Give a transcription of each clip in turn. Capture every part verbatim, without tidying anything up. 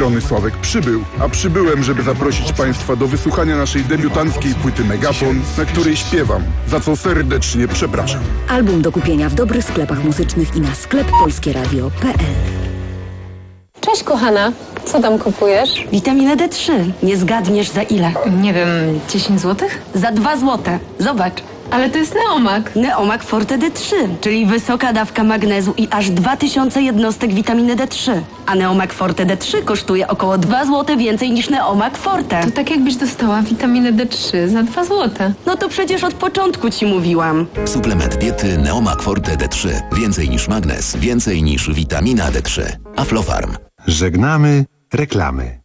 strony Sławek Przybył, a przybyłem, żeby zaprosić Państwa do wysłuchania naszej debiutanckiej płyty Megafon, na której śpiewam, za co serdecznie przepraszam. Album do kupienia w dobrych sklepach muzycznych i na sklep polskie radio kropka p l. Cześć kochana, co tam kupujesz? Witaminę D trzy. Nie zgadniesz za ile? Nie wiem, dziesięć złotych? Za dwa złote. Zobacz. Ale to jest Neomak. Neomak Forte D trzy, czyli wysoka dawka magnezu i aż dwa tysiące jednostek witaminy D trzy. A Neomak Forte D trzy kosztuje około dwa złote więcej niż Neomak Forte. To tak jakbyś dostała witaminę D trzy za dwa złote. No to przecież od początku ci mówiłam. Suplement diety Neomak Forte D trzy. Więcej niż magnez, więcej niż witamina D trzy. Aflofarm. Żegnamy reklamy.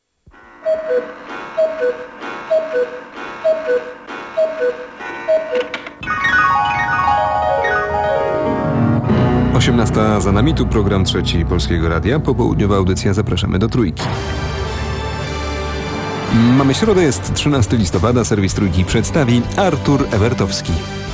osiemnasta za nami, tu program trzeci Polskiego Radia. Popołudniowa audycja, zapraszamy do Trójki. Mamy środę, jest trzynastego listopada, serwis Trójki przedstawi Artur Ewertowski.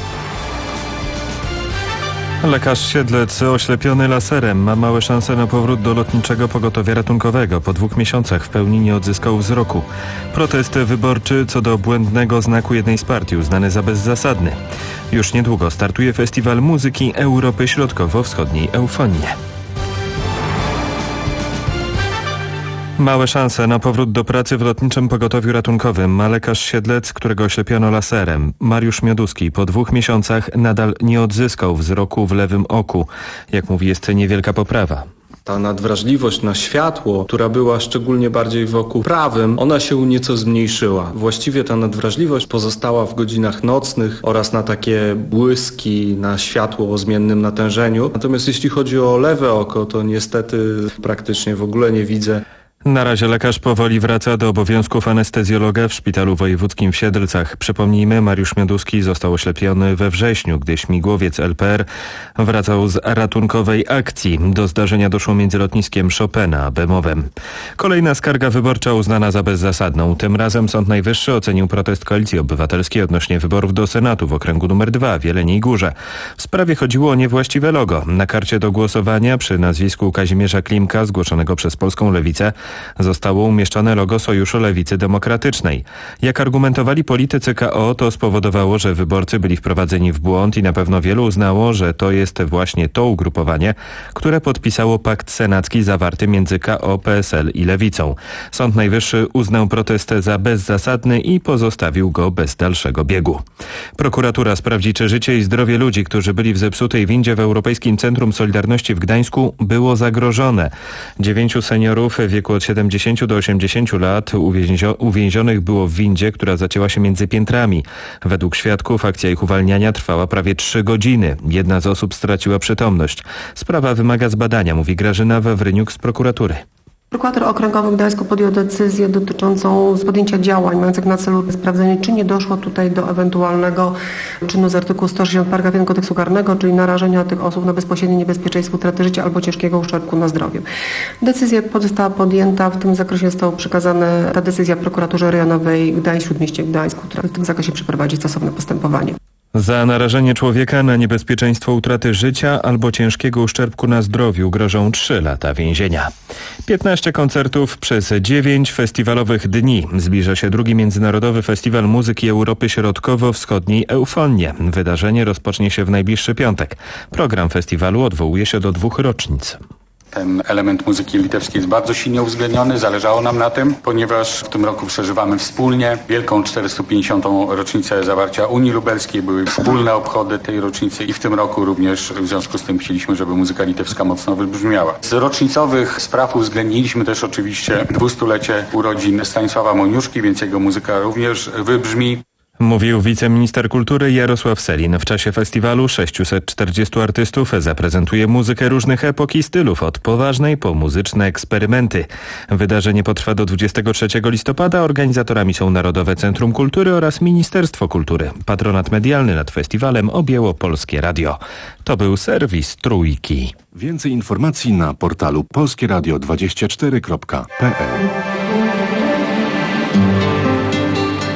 Lekarz Siedlec oślepiony laserem ma małe szanse na powrót do lotniczego pogotowia ratunkowego. Po dwóch miesiącach w pełni nie odzyskał wzroku. Protest wyborczy co do błędnego znaku jednej z partii uznany za bezzasadny. Już niedługo startuje Festiwal Muzyki Europy Środkowo-Wschodniej Eufonie. Małe szanse na powrót do pracy w lotniczym pogotowiu ratunkowym ma lekarz Siedlec, którego oślepiono laserem. Mariusz Mioduski po dwóch miesiącach nadal nie odzyskał wzroku w lewym oku. Jak mówi, jest niewielka poprawa. Ta nadwrażliwość na światło, która była szczególnie bardziej w oku prawym, ona się nieco zmniejszyła. Właściwie ta nadwrażliwość pozostała w godzinach nocnych oraz na takie błyski, na światło o zmiennym natężeniu. Natomiast jeśli chodzi o lewe oko, to niestety praktycznie w ogóle nie widzę. Na razie lekarz powoli wraca do obowiązków anestezjologa w Szpitalu Wojewódzkim w Siedlcach. Przypomnijmy, Mariusz Mioduski został oślepiony we wrześniu, gdy śmigłowiec L P R wracał z ratunkowej akcji. Do zdarzenia doszło między lotniskiem Chopina a Bemowem. Kolejna skarga wyborcza uznana za bezzasadną. Tym razem Sąd Najwyższy ocenił protest Koalicji Obywatelskiej odnośnie wyborów do Senatu w okręgu numer dwa w Jeleniej Górze. W sprawie chodziło o niewłaściwe logo. Na karcie do głosowania przy nazwisku Kazimierza Klimka zgłoszonego przez Polską Lewicę zostało umieszczone logo Sojuszu Lewicy Demokratycznej. Jak argumentowali politycy K O, to spowodowało, że wyborcy byli wprowadzeni w błąd i na pewno wielu uznało, że to jest właśnie to ugrupowanie, które podpisało pakt senacki zawarty między K O, P S L i Lewicą. Sąd Najwyższy uznał protest za bezzasadny i pozostawił go bez dalszego biegu. Prokuratura sprawdzi, czy życie i zdrowie ludzi, którzy byli w zepsutej windzie w Europejskim Centrum Solidarności w Gdańsku, było zagrożone. Dziewięciu seniorów w wieku od siedemdziesięciu do osiemdziesięciu lat uwięzio- uwięzionych było w windzie, która zacięła się między piętrami. Według świadków akcja ich uwalniania trwała prawie trzy godziny. Jedna z osób straciła przytomność. Sprawa wymaga zbadania, mówi Grażyna Wawryniuk z prokuratury. Prokurator Okręgowy w Gdańsku podjął decyzję dotyczącą podjęcia działań mających na celu sprawdzenie, czy nie doszło tutaj do ewentualnego czynu z artykułu sto sześćdziesiąt paragraf jeden Kodeksu Karnego, czyli narażenia tych osób na bezpośrednie niebezpieczeństwo utraty życia albo ciężkiego uszczerbku na zdrowiu. Decyzja została podjęta, w tym zakresie została przekazana ta decyzja prokuraturze rejonowej Gdańsk, Śródmieście Gdańsku, która w tym zakresie przeprowadzi stosowne postępowanie. Za narażenie człowieka na niebezpieczeństwo utraty życia albo ciężkiego uszczerbku na zdrowiu grożą trzy lata więzienia. piętnaście koncertów przez dziewięć festiwalowych dni. Zbliża się drugi Międzynarodowy Festiwal Muzyki Europy Środkowo-Wschodniej Eufonie. Wydarzenie rozpocznie się w najbliższy piątek. Program festiwalu odwołuje się do dwóch rocznic. Ten element muzyki litewskiej jest bardzo silnie uwzględniony, zależało nam na tym, ponieważ w tym roku przeżywamy wspólnie wielką czterysta pięćdziesiątą rocznicę zawarcia Unii Lubelskiej. Były wspólne obchody tej rocznicy i w tym roku również w związku z tym chcieliśmy, żeby muzyka litewska mocno wybrzmiała. Z rocznicowych spraw uwzględniliśmy też oczywiście dwustulecie urodzin Stanisława Moniuszki, więc jego muzyka również wybrzmi. Mówił wiceminister kultury Jarosław Sellin. W czasie festiwalu sześciuset czterdziestu artystów zaprezentuje muzykę różnych epok i stylów, od poważnej po muzyczne eksperymenty. Wydarzenie potrwa do dwudziestego trzeciego listopada. Organizatorami są Narodowe Centrum Kultury oraz Ministerstwo Kultury. Patronat medialny nad festiwalem objęło Polskie Radio. To był serwis Trójki. Więcej informacji na portalu polskie radio dwadzieścia cztery kropka p l.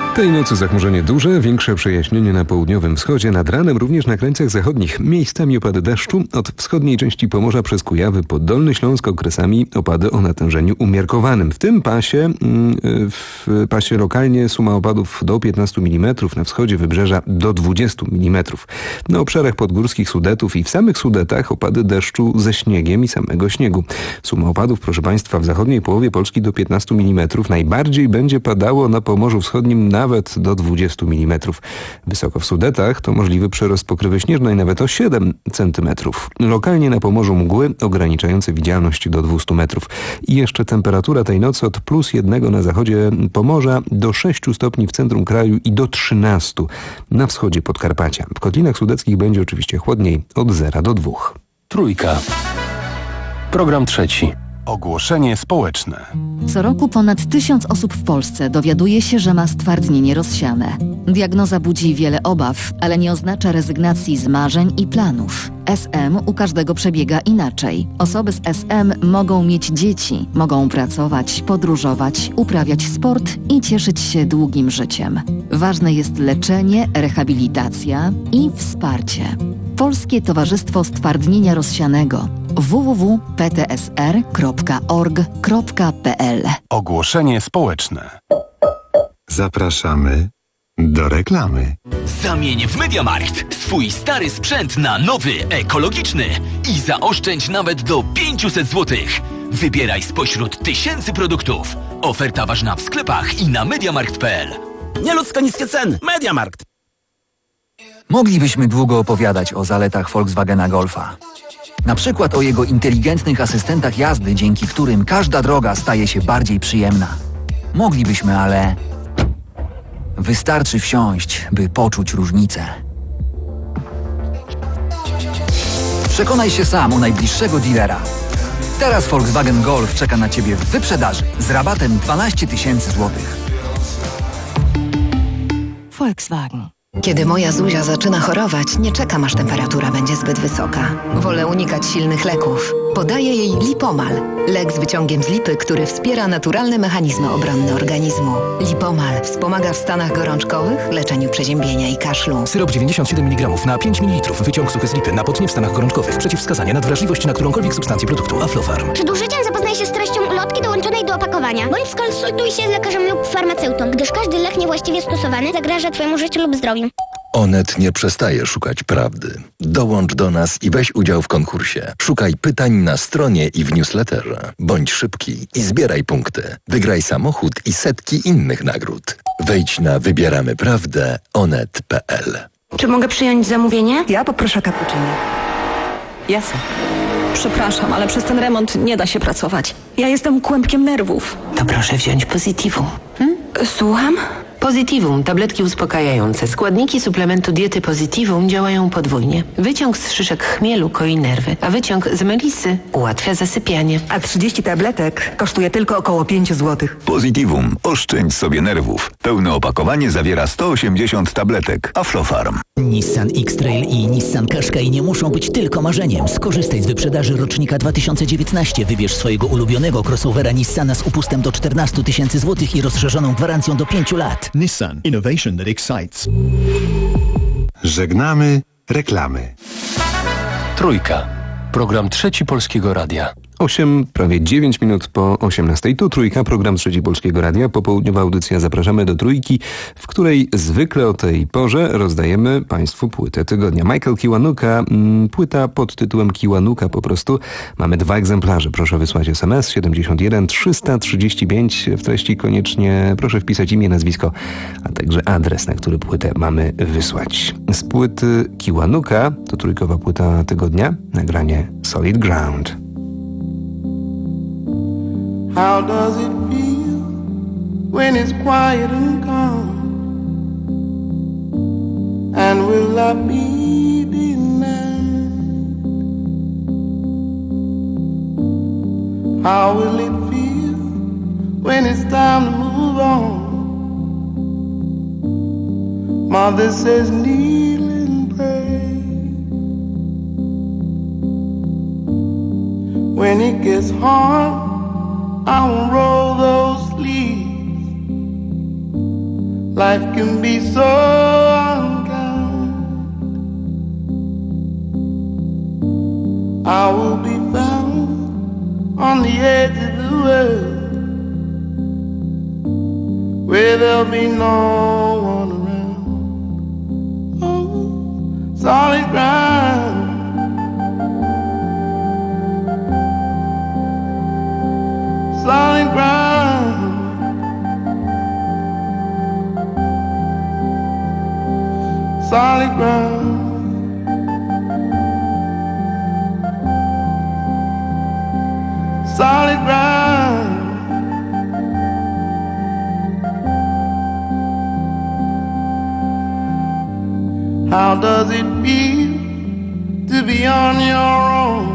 Tej nocy zachmurzenie duże, większe przejaśnienie na południowym wschodzie, nad ranem również na krańcach zachodnich. Miejscami opady deszczu od wschodniej części Pomorza przez Kujawy po Dolny Śląsk, okresami opady o natężeniu umiarkowanym. W tym pasie, w pasie lokalnie suma opadów do piętnastu milimetrów, na wschodzie wybrzeża do dwudziestu milimetrów. Na obszarach podgórskich Sudetów i w samych Sudetach opady deszczu ze śniegiem i samego śniegu. Suma opadów, proszę Państwa, w zachodniej połowie Polski do piętnastu milimetrów. Najbardziej będzie padało na Pomorzu Wschodnim nawet do dwudziestu milimetrów. Wysoko w Sudetach to możliwy przyrost pokrywy śnieżnej nawet o siedem centymetrów. Lokalnie na Pomorzu mgły ograniczające widzialność do dwustu metrów. I jeszcze temperatura tej nocy od plus jednego na zachodzie Pomorza do sześciu stopni w centrum kraju i do trzynastu na wschodzie Podkarpacia. W kotlinach sudeckich będzie oczywiście chłodniej od zera do dwóch. Trójka. Program trzeci. Ogłoszenie społeczne. Co roku ponad tysiąc osób w Polsce dowiaduje się, że ma stwardnienie rozsiane. Diagnoza budzi wiele obaw, ale nie oznacza rezygnacji z marzeń i planów. S M u każdego przebiega inaczej. Osoby z S M mogą mieć dzieci, mogą pracować, podróżować, uprawiać sport i cieszyć się długim życiem. Ważne jest leczenie, rehabilitacja i wsparcie. Polskie Towarzystwo Stwardnienia Rozsianego w w w kropka p t s r kropka org kropka p l. Ogłoszenie społeczne. Zapraszamy do reklamy. Zamień w MediaMarkt swój stary sprzęt na nowy, ekologiczny i zaoszczędź nawet do pięćset złotych. Wybieraj spośród tysięcy produktów. Oferta ważna w sklepach i na mediamarkt kropka p l. Nieludzko niskie ceny. MediaMarkt. Moglibyśmy długo opowiadać o zaletach Volkswagena Golfa. Na przykład o jego inteligentnych asystentach jazdy, dzięki którym każda droga staje się bardziej przyjemna. Moglibyśmy, ale wystarczy wsiąść, by poczuć różnicę. Przekonaj się sam u najbliższego dealera. Teraz Volkswagen Golf czeka na Ciebie w wyprzedaży z rabatem dwanaście tysięcy złotych. Volkswagen. Kiedy moja Zuzia zaczyna chorować, nie czekam, aż temperatura będzie zbyt wysoka. Wolę unikać silnych leków. Podaję jej Lipomal. Lek z wyciągiem z lipy, który wspiera naturalne mechanizmy obronne organizmu. Lipomal wspomaga w stanach gorączkowych, leczeniu przeziębienia i kaszlu. Syrop dziewięćdziesiąt siedem miligramów na pięć mililitrów. Wyciąg suchy z lipy na potnie w stanach gorączkowych. Przeciwwskazania na wrażliwość na którąkolwiek substancję produktu. Aflofarm. Przed użyciem zapoznaj się z treścią ulotki dołączonej do opakowania, bądź skonsultuj się z lekarzem lub farmaceutą, gdyż każdy lek niewłaściwie stosowany zagraża Twojemu życiu lub zdrowiu. Onet nie przestaje szukać prawdy. Dołącz do nas i weź udział w konkursie. Szukaj pytań na stronie i w newsletterze. Bądź szybki i zbieraj punkty. Wygraj samochód i setki innych nagród. Wejdź na wybieramy prawdę onet kropka p l. Czy mogę przyjąć zamówienie? Ja poproszę cappuccino. Jasne. Przepraszam, ale przez ten remont nie da się pracować. Ja jestem kłębkiem nerwów. To proszę wziąć Positivum. Hmm? Słucham? Positivum, tabletki uspokajające. Składniki suplementu diety Positivum działają podwójnie. Wyciąg z szyszek chmielu koi nerwy, a wyciąg z melisy ułatwia zasypianie. A trzydzieści tabletek kosztuje tylko około pięć złotych. Positivum. Oszczędź sobie nerwów. Pełne opakowanie zawiera sto osiemdziesiąt tabletek. Aflofarm. Nissan X-Trail i Nissan Qashqai nie muszą być tylko marzeniem. Skorzystaj z wyprzedaży rocznika dwa tysiące dziewiętnaście. Wybierz swojego ulubionego crossovera Nissana z upustem do czternastu tysięcy złotych i rozszerzoną gwarancją do pięciu lat. Nissan. Innovation that excites. Żegnamy reklamy. Trójka. Program Trzeci Polskiego Radia. osiem, prawie dziewięć minut po osiemnastej. Tu Trójka, program Trzeci Polskiego Radia. Popołudniowa audycja Zapraszamy do Trójki, w której zwykle o tej porze rozdajemy Państwu płytę tygodnia. Michael Kiwanuka, płyta pod tytułem Kiwanuka po prostu. Mamy dwa egzemplarze. Proszę wysłać es em es siedemdziesiąt jeden trzysta trzydzieści pięć. W treści koniecznie proszę wpisać imię, nazwisko, a także adres, na który płytę mamy wysłać. Z płyty Kiwanuka, to trójkowa płyta tygodnia, nagranie Solid Ground. How does it feel when it's quiet and calm? And will I be denied? How will it feel when it's time to move on? Mother says kneel and pray. When it gets hard, I won't roll those sleeves life can be so unkind. I will be found on the edge of the world, where there'll be no one around. Oh, solid ground. Solid ground. Solid ground. Solid ground. How does it feel to be on your own?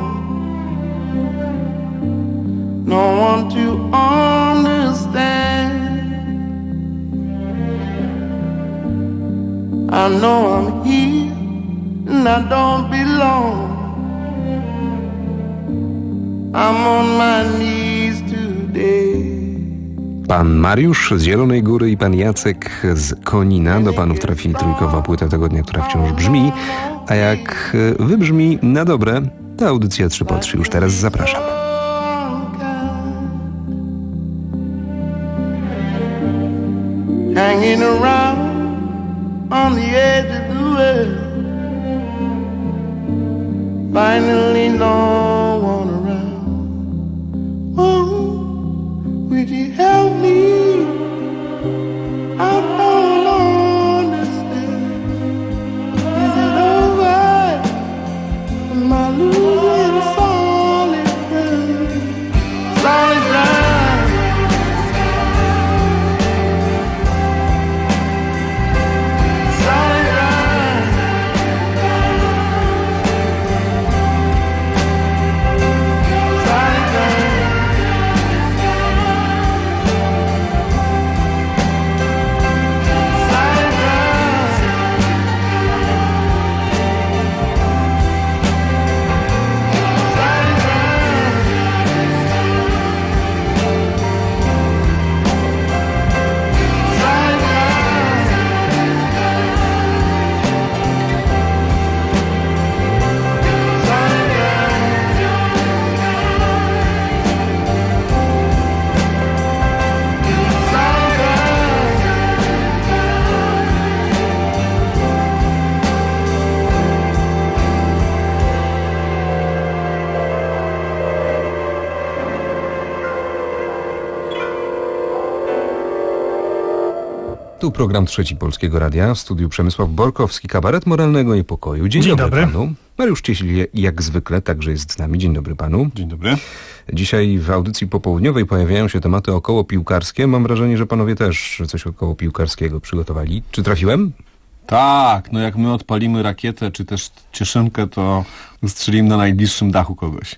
No one to understand. I know I'm here and I don't belong. I'm on my knees today. Pan Mariusz z Zielonej Góry i pan Jacek z Konina. Do panów trafili trójkowa płyta tego dnia, która wciąż brzmi. A jak wybrzmi na dobre, ta audycja trzy po trzy już teraz zapraszam. Hanging around on the edge of the world, finally no one around. Oh, would you help me? I don't understand. Is it over? Am I losing solid ground? Solid ground. Tu program Trzeci Polskiego Radia, w studiu Przemysław Borkowski, kabaret moralnego i pokoju. Dzień, Dzień dobry, dobry panu. Mariusz Cieśl jak zwykle także jest z nami. Dzień dobry panu. Dzień dobry. Dzisiaj w audycji popołudniowej pojawiają się tematy około piłkarskie. Mam wrażenie, że panowie też coś około piłkarskiego przygotowali. Czy trafiłem? Tak, no jak my odpalimy rakietę, czy też cieszynkę, to strzelimy na najbliższym dachu kogoś.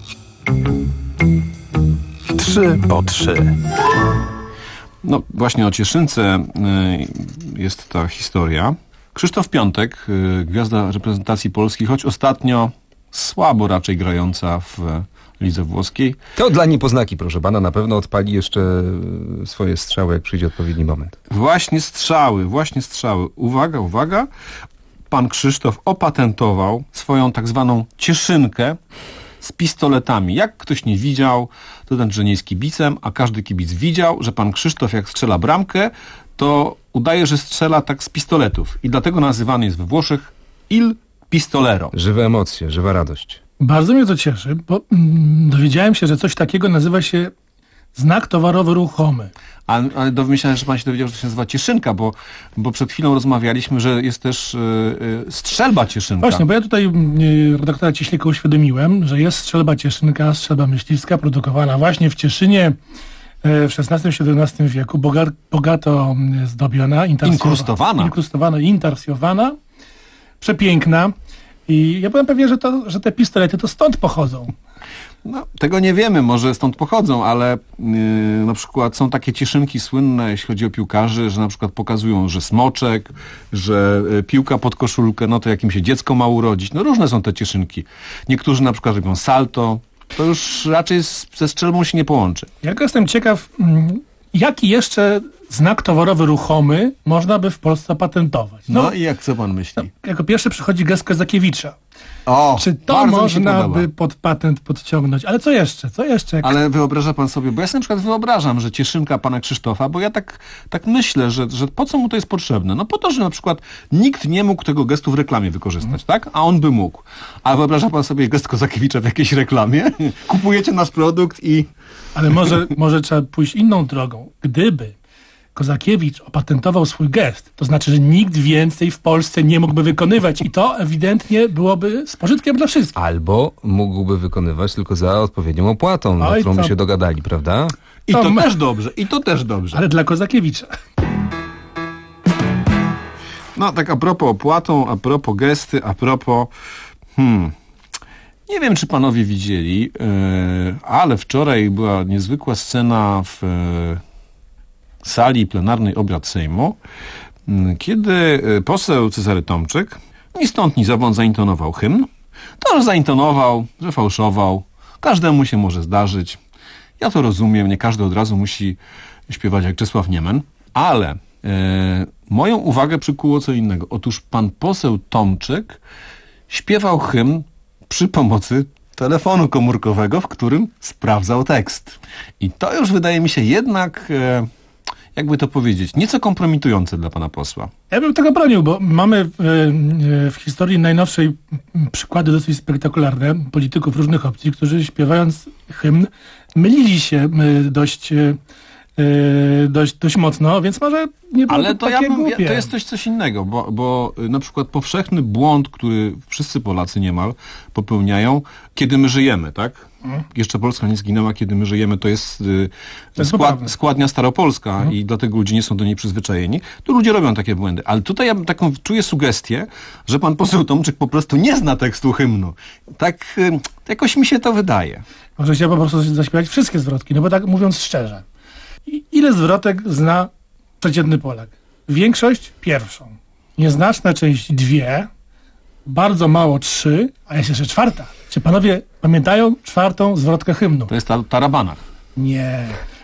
Trzy po trzy. No właśnie o Cieszynce y, jest ta historia. Krzysztof Piątek, y, gwiazda reprezentacji Polski, choć ostatnio słabo raczej grająca w lidze włoskiej. To dla niepoznaki, proszę pana, na pewno odpali jeszcze swoje strzały, jak przyjdzie odpowiedni moment. Właśnie strzały, właśnie strzały. Uwaga, uwaga. Pan Krzysztof opatentował swoją tak zwaną cieszynkę z pistoletami. Jak ktoś nie widział, to ten, że nie jest kibicem, a każdy kibic widział, że pan Krzysztof jak strzela bramkę, to udaje, że strzela tak z pistoletów. I dlatego nazywany jest we Włoszech Il Pistolero. Żywe emocje, żywa radość. Bardzo mnie to cieszy, bo mm, dowiedziałem się, że coś takiego nazywa się znak towarowy ruchomy. A, ale domyślałem, że pan się dowiedział, że to się nazywa cieszynka, bo, bo przed chwilą rozmawialiśmy, że jest też yy, yy, strzelba cieszynka. Właśnie, bo ja tutaj yy, redaktora Cieślika uświadomiłem, że jest strzelba cieszynka, strzelba myśliwska, produkowana właśnie w Cieszynie yy, w szesnastym siedemnastym wieku, boga, bogato zdobiona, inkrustowana, inkrustowana, intarsjowana, przepiękna. I ja byłem pewien, że, to, że te pistolety to stąd pochodzą. No, tego nie wiemy, może stąd pochodzą, ale yy, na przykład są takie cieszynki słynne, jeśli chodzi o piłkarzy, że na przykład pokazują, że smoczek, że y, piłka pod koszulkę, no to jakim się dziecko ma urodzić. No różne są te cieszynki. Niektórzy na przykład robią salto. To już raczej z, ze strzelbą się nie połączy. Ja jestem ciekaw, jaki jeszcze znak towarowy ruchomy można by w Polsce patentować. No, no i jak co pan myśli? No, jako pierwszy przychodzi gest Kozakiewicza. O, Czy to można by pod patent podciągnąć? Ale co jeszcze? Co jeszcze? Jak... Ale wyobraża pan sobie, bo ja sobie na przykład wyobrażam, że cieszynka pana Krzysztofa, bo ja tak, tak myślę, że, że po co mu to jest potrzebne? No po to, że na przykład nikt nie mógł tego gestu w reklamie wykorzystać, mm. tak? A on by mógł. A wyobraża pan sobie gest Kozakiewicza w jakiejś reklamie? Kupujecie nasz produkt i... Ale może, może trzeba pójść inną drogą. Gdyby Kozakiewicz opatentował swój gest, to znaczy, że nikt więcej w Polsce nie mógłby wykonywać i to ewidentnie byłoby z pożytkiem dla wszystkich. Albo mógłby wykonywać tylko za odpowiednią opłatą, na Oj, którą to... by się dogadali, prawda? I to, to ma... też dobrze, i to też dobrze. Ale dla Kozakiewicza. No tak a propos opłatą, a propos gesty, a propos... Hmm... Nie wiem, czy panowie widzieli, yy, ale wczoraj była niezwykła scena w yy, sali plenarnej obrad Sejmu, yy, kiedy poseł Cezary Tomczyk ni stąd, ni zowąd zaintonował hymn. To, że zaintonował, że fałszował, każdemu się może zdarzyć. Ja to rozumiem, nie każdy od razu musi śpiewać jak Czesław Niemen, ale yy, moją uwagę przykuło co innego. Otóż pan poseł Tomczyk śpiewał hymn przy pomocy telefonu komórkowego, w którym sprawdzał tekst. I to już wydaje mi się jednak, e, jakby to powiedzieć, nieco kompromitujące dla pana posła. Ja bym tego bronił, bo mamy w, w historii najnowszej przykłady dosyć spektakularne polityków różnych opcji, którzy śpiewając hymn mylili się dość... Yy, dość, dość mocno, więc może nie było Ale to, takie ja bym, głupie. to jest coś, coś innego, bo, bo na przykład powszechny błąd, który wszyscy Polacy niemal popełniają, kiedy my żyjemy, tak? Hmm. Jeszcze Polska nie zginęła, kiedy my żyjemy, to jest, yy, to jest skład, składnia staropolska hmm. i dlatego ludzie nie są do niej przyzwyczajeni. Tu ludzie robią takie błędy, ale tutaj ja taką czuję sugestię, że pan poseł Tomczyk po prostu nie zna tekstu hymnu. Tak yy, jakoś mi się to wydaje. Może chciał po prostu zaśpiewać wszystkie zwrotki, no bo tak mówiąc szczerze. Ile zwrotek zna przeciętny Polak? Większość pierwszą. Nieznaczna część dwie, bardzo mało trzy, a jest jeszcze czwarta. Czy panowie pamiętają czwartą zwrotkę hymnu? To jest ta tarabanach. Nie.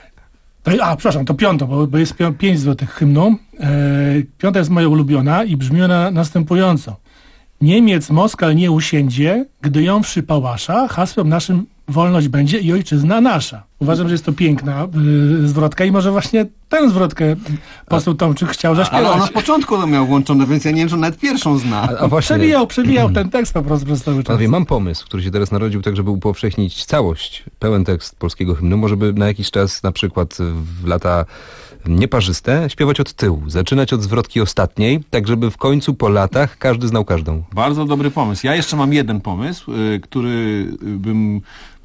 To, a, przepraszam, to piątą, bo, bo jest pią, pięć zwrotek hymnu. E, piąta jest moja ulubiona i brzmi ona następująco. Niemiec Moskal nie usiędzie, gdy jąwszy pałasza, hasłem naszym wolność będzie i ojczyzna nasza. Uważam, że jest to piękna y, zwrotka i może właśnie tę zwrotkę poseł Tomczyk chciał zaśpiewać. Ale on na początku to miał włączone, więc ja nie wiem, czy nawet pierwszą zna. A, a właśnie... Przewijał, przewijał ten tekst po prostu przez cały czas. Panowie, mam pomysł, który się teraz narodził, tak żeby upowszechnić całość, pełen tekst polskiego hymnu. Może by na jakiś czas, na przykład w lata nieparzyste, śpiewać od tyłu, zaczynać od zwrotki ostatniej, tak żeby w końcu po latach każdy znał każdą. Bardzo dobry pomysł. Ja jeszcze mam jeden pomysł, y, który bym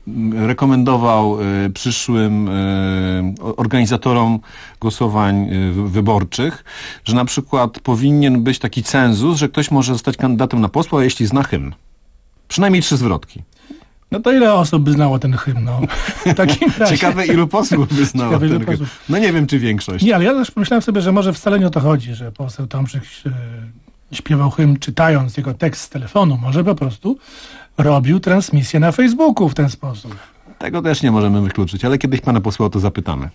rekomendował y, przyszłym y, organizatorom głosowań y, wyborczych, że na przykład powinien być taki cenzus, że ktoś może zostać kandydatem na posła, jeśli zna hymn. Przynajmniej trzy zwrotki. No to ile osób by znało ten hymn? No, w takim razie. Ciekawe, ilu posłów by znało Ciekawe, ten hymn. No nie wiem, czy większość. Nie, ale ja też pomyślałem sobie, że może wcale nie o to chodzi, że poseł Tomczyk y, śpiewał hymn czytając jego tekst z telefonu. Może po prostu robił transmisję na Facebooku w ten sposób. Tego też nie możemy wykluczyć, ale kiedyś pana posła o to zapytamy.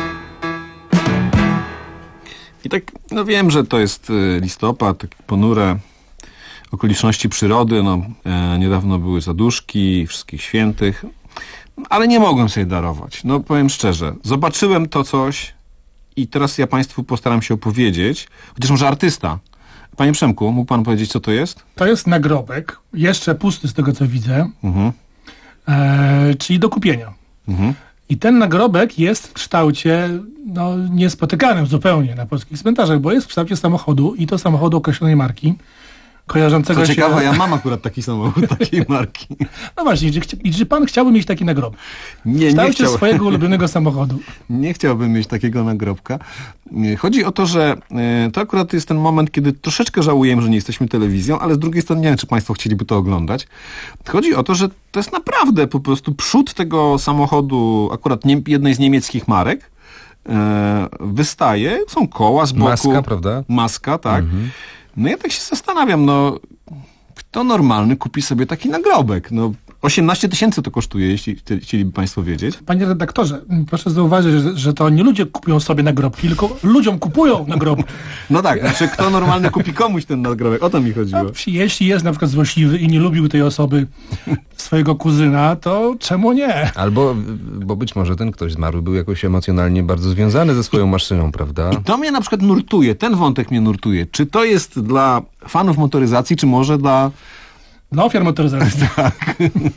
I tak, no wiem, że to jest listopad, takie ponure okoliczności przyrody, no e, niedawno były zaduszki wszystkich świętych, ale nie mogłem sobie darować. No powiem szczerze, zobaczyłem to coś i teraz ja państwu postaram się opowiedzieć, chociaż może artysta. Panie Przemku, mógł pan powiedzieć, co to jest? To jest nagrobek, jeszcze pusty z tego, co widzę, Mhm. e, czyli do kupienia. Mhm. I ten nagrobek jest w kształcie no, niespotykanym zupełnie na polskich cmentarzach, bo jest w kształcie samochodu i to samochodu określonej marki, kojarzącego Co się... ciekawe, ja mam akurat taki samochód, takiej marki. No właśnie, czy, chci- czy pan chciałby mieć taki nagrobek? Nie, w kształcie nie chciałbym. swojego ulubionego samochodu. Nie chciałbym mieć takiego nagrobka. Chodzi o to, że e, to akurat jest ten moment, kiedy troszeczkę żałujemy, że nie jesteśmy telewizją, ale z drugiej strony nie wiem, czy państwo chcieliby to oglądać. Chodzi o to, że to jest naprawdę po prostu przód tego samochodu, akurat nie, jednej z niemieckich marek, e, wystaje, są koła z boku. Maska, prawda? Maska, tak. Mhm. No ja tak się zastanawiam, no kto normalny kupi sobie taki nagrobek? No osiemnaście tysięcy to kosztuje, jeśli chcieliby państwo wiedzieć. Panie redaktorze, proszę zauważyć, że, że to nie ludzie kupują sobie nagrobki, tylko ludziom kupują nagrobki. No tak, znaczy kto normalny kupi komuś ten nagrobek? O to mi chodziło. No, jeśli jest na przykład złośliwy i nie lubił tej osoby swojego kuzyna, to czemu nie? Albo, bo być może ten ktoś zmarły był jakoś emocjonalnie bardzo związany ze swoją maszyną, prawda? I to mnie na przykład nurtuje, ten wątek mnie nurtuje. Czy to jest dla fanów motoryzacji, czy może dla... Dla ofiar motoryzacji. Tak.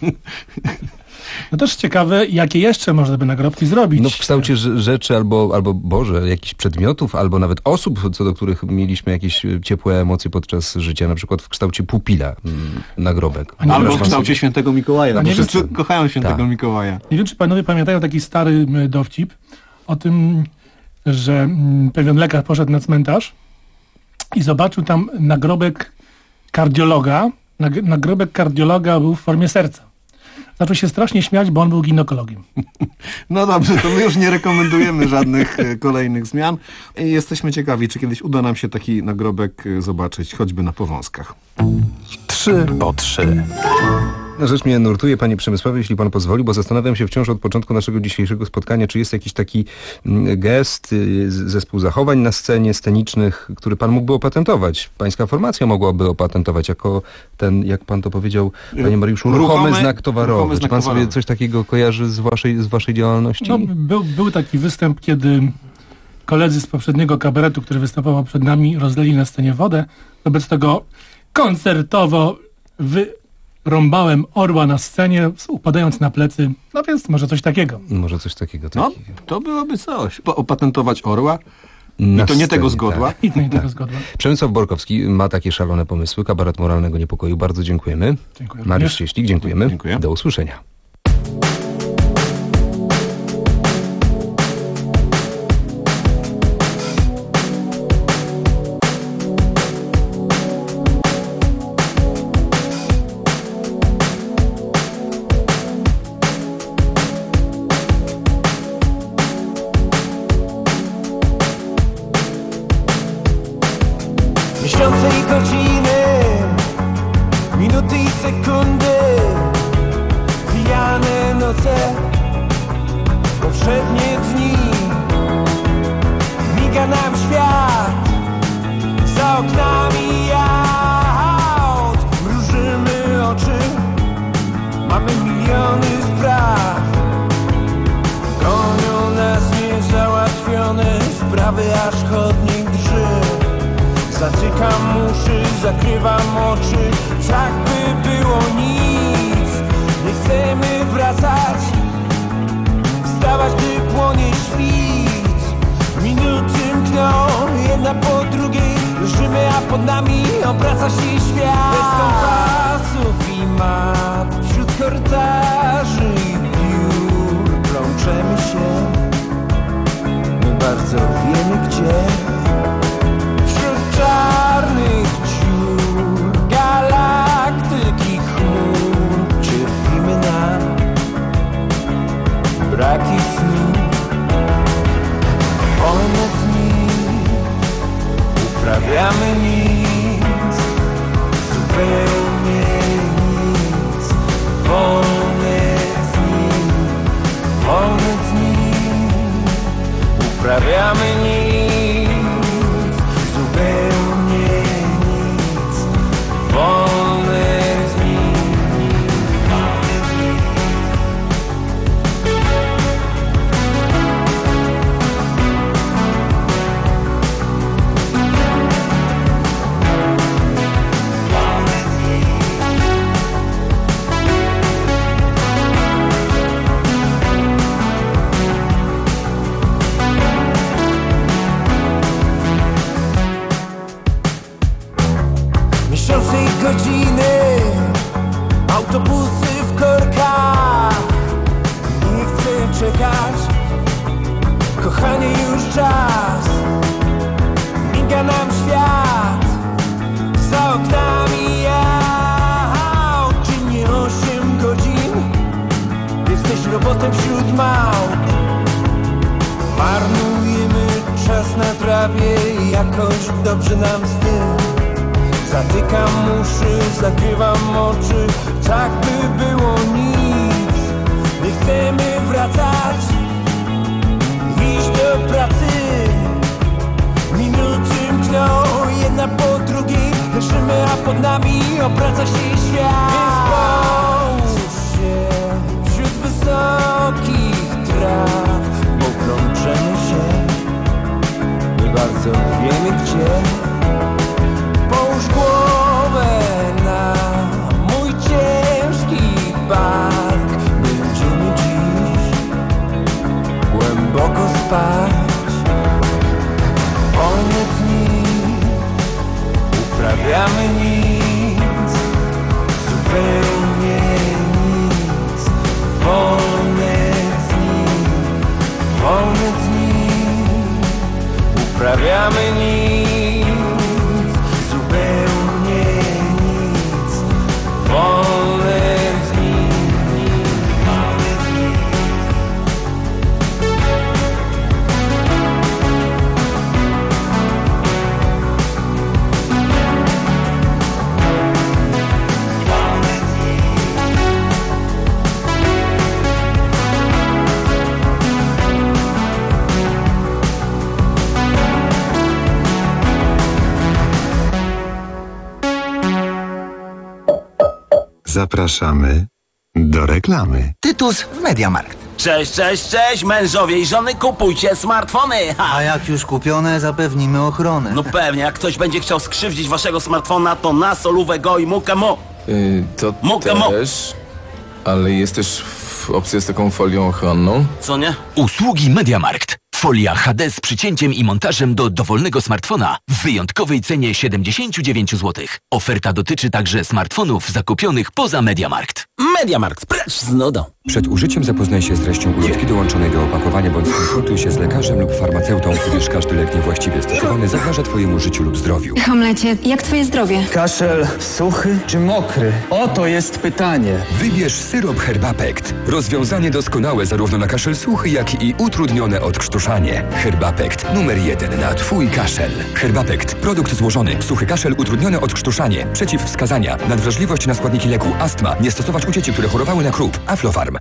No też ciekawe, jakie jeszcze można by nagrobki zrobić. No w kształcie rzeczy albo, albo Boże, jakichś przedmiotów, albo nawet osób, co do których mieliśmy jakieś ciepłe emocje podczas życia, na przykład w kształcie pupila nagrobek. Albo w kształcie świętego Mikołaja. No, Wszyscy wiem, kochają świętego tak. Mikołaja. Nie wiem, czy panowie pamiętają taki stary dowcip o tym, że pewien lekarz poszedł na cmentarz i zobaczył tam nagrobek kardiologa. Nagrobek kardiologa był w formie serca. Zaczął się strasznie śmiać, bo on był ginekologiem. No dobrze, to my już nie rekomendujemy żadnych kolejnych zmian. Jesteśmy ciekawi, czy kiedyś uda nam się taki nagrobek zobaczyć, choćby na Powązkach. Trzy po trzy. Rzecz mnie nurtuje, panie Przemysławie, jeśli pan pozwoli, bo zastanawiam się wciąż od początku naszego dzisiejszego spotkania, czy jest jakiś taki gest, zespół zachowań na scenie, scenicznych, który pan mógłby opatentować. Pańska formacja mogłaby opatentować jako ten, jak pan to powiedział, panie Mariuszu, ruchomy, ruchomy znak towarowy. Ruchomy znak czy pan towarowy. Sobie coś takiego kojarzy z waszej, z waszej działalności? No, był, był taki występ, kiedy koledzy z poprzedniego kabaretu, który występował przed nami, rozleli na scenie wodę. Wobec tego koncertowo wy... rąbałem orła na scenie, upadając na plecy. No więc może coś takiego. Może coś takiego. No, takiego. to byłoby coś. Opatentować orła. Na I to nie scenie, tego zgodła. Tak. I to nie tego zgodła. Przemysław Borkowski ma takie szalone pomysły. Kabaret Moralnego Niepokoju. Bardzo dziękujemy. Dziękuję. Mariusz Cieślik, dziękujemy. Dziękuję. Do usłyszenia. Miesiące i godziny, minuty i sekundy, pijane noce, poprzednie dni. Miga nam świat, za oknami aut. Mrużymy oczy, mamy miliony spraw. Gonią nas niezałatwione sprawy, aż chodnik drży. Zatykam uszy, zakrywam oczy, tak by było nic. Nie chcemy wracać, wstawać, gdy płonie świt. Minuty mkną, jedna po drugiej, leżymy, a pod nami obraca się świat. Bez kompasów i map, wśród korytarzy i biur plączemy się, my bardzo wiemy gdzie. Czarnych dziur, galaktyki chmur, cierpimy na braki snu. Wolne dni, uprawiamy nic, zupełnie nic. Wolne dni, wolne dni, uprawiamy nic. Zupełnie nic, wolne dni. Godziny, autobusy w korkach. Nie chcę czekać, kochanie, już czas. Miga nam świat, za oknami aut. Czy nie osiem godzin? Jesteś robotem wśród małp. Marnujemy czas na trawie, jakoś dobrze nam z tym. Zatykam uszy, zakrywam oczy, tak by było nic. Nie chcemy wracać, iść do pracy. Minuty mkną, jedna po drugiej. Leżymy, a pod nami obraca się świat. Więc połóż się wśród wysokich traw, bo plączemy się, my bardzo wiemy gdzie. Połóż głowę na mój ciężki bark. Będziemy dziś głęboko spać. Wolne dni, uprawiamy nic, zupełnie nic. Wolne dni, wolne dni, uprawiamy nic, zupełnie nic. Wolne dni, wolne dni. Zapraszamy do reklamy. Tytus w Mediamarkt. Cześć, cześć, cześć, mężowie i żony, kupujcie smartfony. Ha. A jak już kupione, zapewnimy ochronę. No pewnie, jak ktoś będzie chciał skrzywdzić waszego smartfona, to na solówę go i mukę mo. Yy, to Mukę też, ale jest też w opcja z taką folią ochronną. Co nie? Usługi Mediamarkt. Folia H D z przycięciem i montażem do dowolnego smartfona w wyjątkowej cenie siedemdziesiąt dziewięć złotych. Oferta dotyczy także smartfonów zakupionych poza Mediamarkt. Mediamarkt, precz z nudą. Przed użyciem zapoznaj się z treścią ulotki dołączonej do opakowania bądź skonsultuj się z lekarzem lub farmaceutą, gdyż każdy lek niewłaściwie stosowany zagraża Twojemu życiu lub zdrowiu. Hamlecie, jak Twoje zdrowie? Kaszel suchy czy mokry? Oto jest pytanie. Wybierz syrop Herbapekt. Rozwiązanie doskonałe zarówno na kaszel suchy, jak i utrudnione odkrztuszanie. Herbapekt numer jeden na Twój kaszel. Herbapekt. Produkt złożony. Suchy kaszel, utrudnione odkrztuszanie. Przeciwwskazania. Nadwrażliwość na składniki leku. Astma. Nie stosować u dzieci, które chorowały na krup. Aflofarm.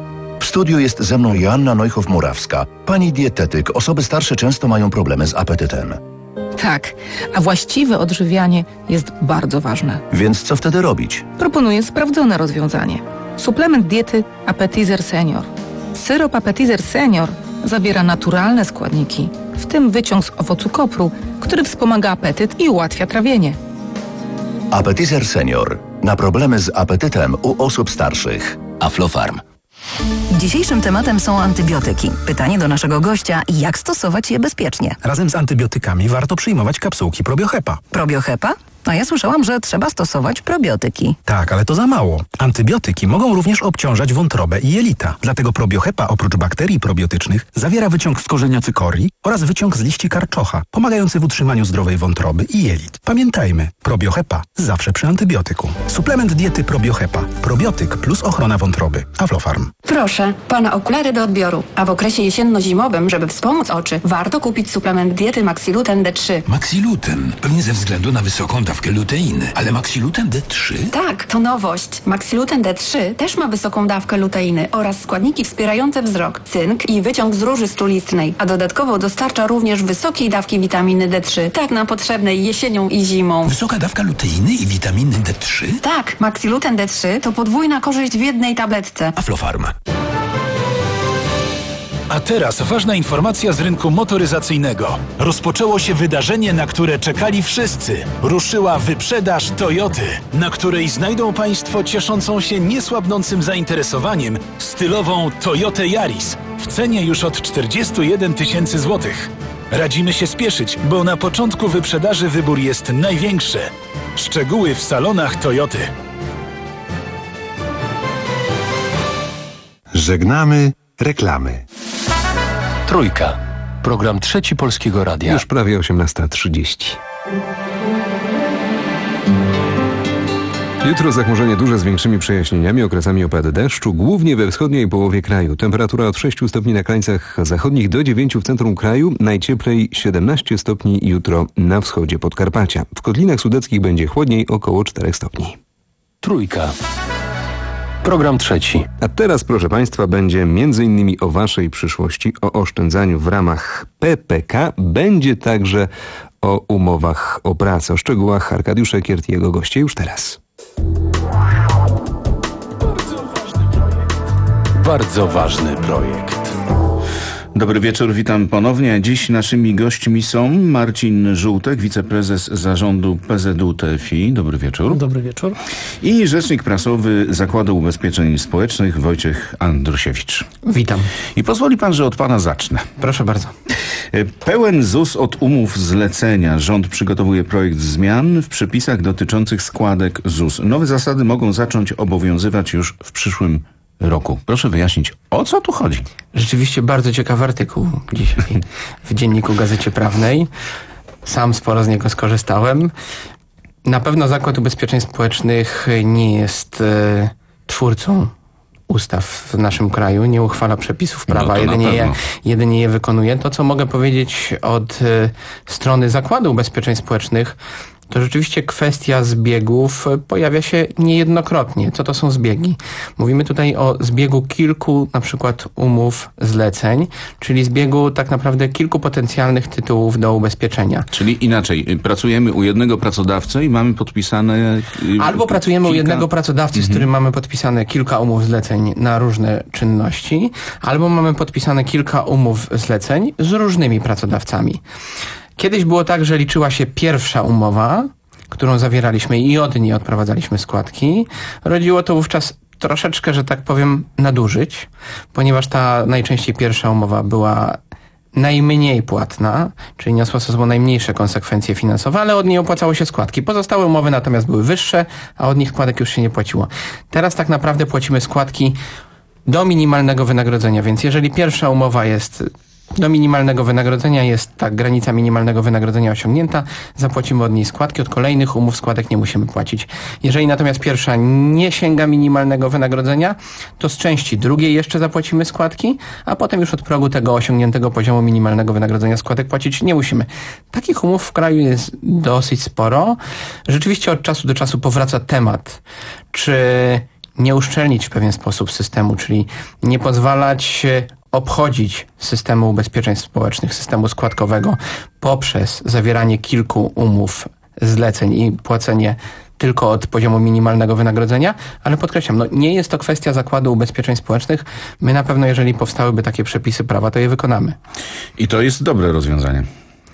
W studiu jest ze mną Joanna Neuchow-Murawska. Pani dietetyk. Osoby starsze często mają problemy z apetytem. Tak, a właściwe odżywianie jest bardzo ważne. Więc co wtedy robić? Proponuję sprawdzone rozwiązanie. Suplement diety Appetizer Senior. Syrop Appetizer Senior zawiera naturalne składniki, w tym wyciąg z owocu kopru, który wspomaga apetyt i ułatwia trawienie. Appetizer Senior. Na problemy z apetytem u osób starszych. Aflofarm. Dzisiejszym tematem są antybiotyki. Pytanie do naszego gościa, jak stosować je bezpiecznie? Razem z antybiotykami warto przyjmować kapsułki Probiohepa. Probiohepa? A ja słyszałam, że trzeba stosować probiotyki. Tak, ale to za mało. Antybiotyki mogą również obciążać wątrobę i jelita. Dlatego Probiohepa oprócz bakterii probiotycznych zawiera wyciąg z korzenia cykorii oraz wyciąg z liści karczocha, pomagający w utrzymaniu zdrowej wątroby i jelit. Pamiętajmy, Probiohepa zawsze przy antybiotyku. Suplement diety Probiohepa. Probiotyk plus ochrona wątroby. Aflofarm. Proszę, pana okulary do odbioru. A w okresie jesienno-zimowym, żeby wspomóc oczy, warto kupić suplement diety Maxiluten D trzy. Maxiluten? Pewnie ze względu na wysoką dawkę luteiny. Ale Maxiluten D trzy? Tak, to nowość. Maxiluten D trzy też ma wysoką dawkę luteiny oraz składniki wspierające wzrok, cynk i wyciąg z róży stulistnej, a dodatkowo dostarcza również wysokiej dawki witaminy D trzy, tak nam potrzebnej jesienią i zimą. Wysoka dawka luteiny i witaminy D trzy? Tak, Maxiluten D trzy to podwójna korzyść w jednej tabletce. Aflofarm. A teraz ważna informacja z rynku motoryzacyjnego. Rozpoczęło się wydarzenie, na które czekali wszyscy. Ruszyła wyprzedaż Toyoty, na której znajdą Państwo cieszącą się niesłabnącym zainteresowaniem stylową Toyotę Yaris w cenie już od czterdziestu jeden tysięcy złotych. Radzimy się spieszyć, bo na początku wyprzedaży wybór jest największy. Szczegóły w salonach Toyoty. Żegnamy reklamy. Trójka. Program Trzeci Polskiego Radia. Już prawie osiemnasta trzydzieści. Jutro zachmurzenie duże z większymi przejaśnieniami, okresami opady deszczu, głównie we wschodniej połowie kraju. Temperatura od sześciu stopni na krańcach zachodnich do dziewięciu w centrum kraju. Najcieplej siedemnaście stopni jutro na wschodzie Podkarpacia. W Kotlinach Sudeckich będzie chłodniej, około czterech stopni. Trójka. Program trzeci. A teraz, proszę Państwa, będzie między innymi o Waszej przyszłości, o oszczędzaniu w ramach P P K. Będzie także o umowach o pracę. O szczegółach Arkadiusz Ekiert i jego goście już teraz. Bardzo ważny projekt. Dobry wieczór, witam ponownie. Dziś naszymi gośćmi są Marcin Żółtek, wiceprezes zarządu P Z U T F I. Dobry wieczór. Dobry wieczór. I rzecznik prasowy Zakładu Ubezpieczeń Społecznych Wojciech Andrusiewicz. Witam. I pozwoli pan, że od pana zacznę. Proszę bardzo. Pełen Z U S od umów zlecenia. Rząd przygotowuje projekt zmian w przepisach dotyczących składek Z U S. Nowe zasady mogą zacząć obowiązywać już w przyszłym roku. Proszę wyjaśnić, o co tu chodzi? Rzeczywiście bardzo ciekawy artykuł dzisiaj w Dzienniku Gazecie Prawnej. Sam sporo z niego skorzystałem. Na pewno Zakład Ubezpieczeń Społecznych nie jest e, twórcą ustaw w naszym kraju, nie uchwala przepisów prawa, no jedynie, je, jedynie je wykonuje. To, co mogę powiedzieć od e, strony Zakładu Ubezpieczeń Społecznych, to rzeczywiście kwestia zbiegów pojawia się niejednokrotnie. Co to są zbiegi? Mówimy tutaj o zbiegu kilku na przykład umów zleceń, czyli zbiegu tak naprawdę kilku potencjalnych tytułów do ubezpieczenia. Czyli inaczej, pracujemy u jednego pracodawcy i mamy podpisane... Albo pracujemy kilka... u jednego pracodawcy, mhm. z którym mamy podpisane kilka umów zleceń na różne czynności, albo mamy podpisane kilka umów zleceń z różnymi pracodawcami. Kiedyś było tak, że liczyła się pierwsza umowa, którą zawieraliśmy i od niej odprowadzaliśmy składki. Rodziło to wówczas troszeczkę, że tak powiem, nadużyć, ponieważ ta najczęściej pierwsza umowa była najmniej płatna, czyli niosła ze sobą najmniejsze konsekwencje finansowe, ale od niej opłacało się składki. Pozostałe umowy natomiast były wyższe, a od nich składek już się nie płaciło. Teraz tak naprawdę płacimy składki do minimalnego wynagrodzenia, więc jeżeli pierwsza umowa jest... do minimalnego wynagrodzenia jest ta granica minimalnego wynagrodzenia osiągnięta, zapłacimy od niej składki, od kolejnych umów składek nie musimy płacić. Jeżeli natomiast pierwsza nie sięga minimalnego wynagrodzenia, to z części drugiej jeszcze zapłacimy składki, a potem już od progu tego osiągniętego poziomu minimalnego wynagrodzenia składek płacić nie musimy. Takich umów w kraju jest dosyć sporo. Rzeczywiście od czasu do czasu powraca temat, czy nie uszczelnić w pewien sposób systemu, czyli nie pozwalać obchodzić systemu ubezpieczeń społecznych, systemu składkowego poprzez zawieranie kilku umów zleceń i płacenie tylko od poziomu minimalnego wynagrodzenia, ale podkreślam, no nie jest to kwestia Zakładu Ubezpieczeń Społecznych. My na pewno, jeżeli powstałyby takie przepisy prawa, to je wykonamy. I to jest dobre rozwiązanie.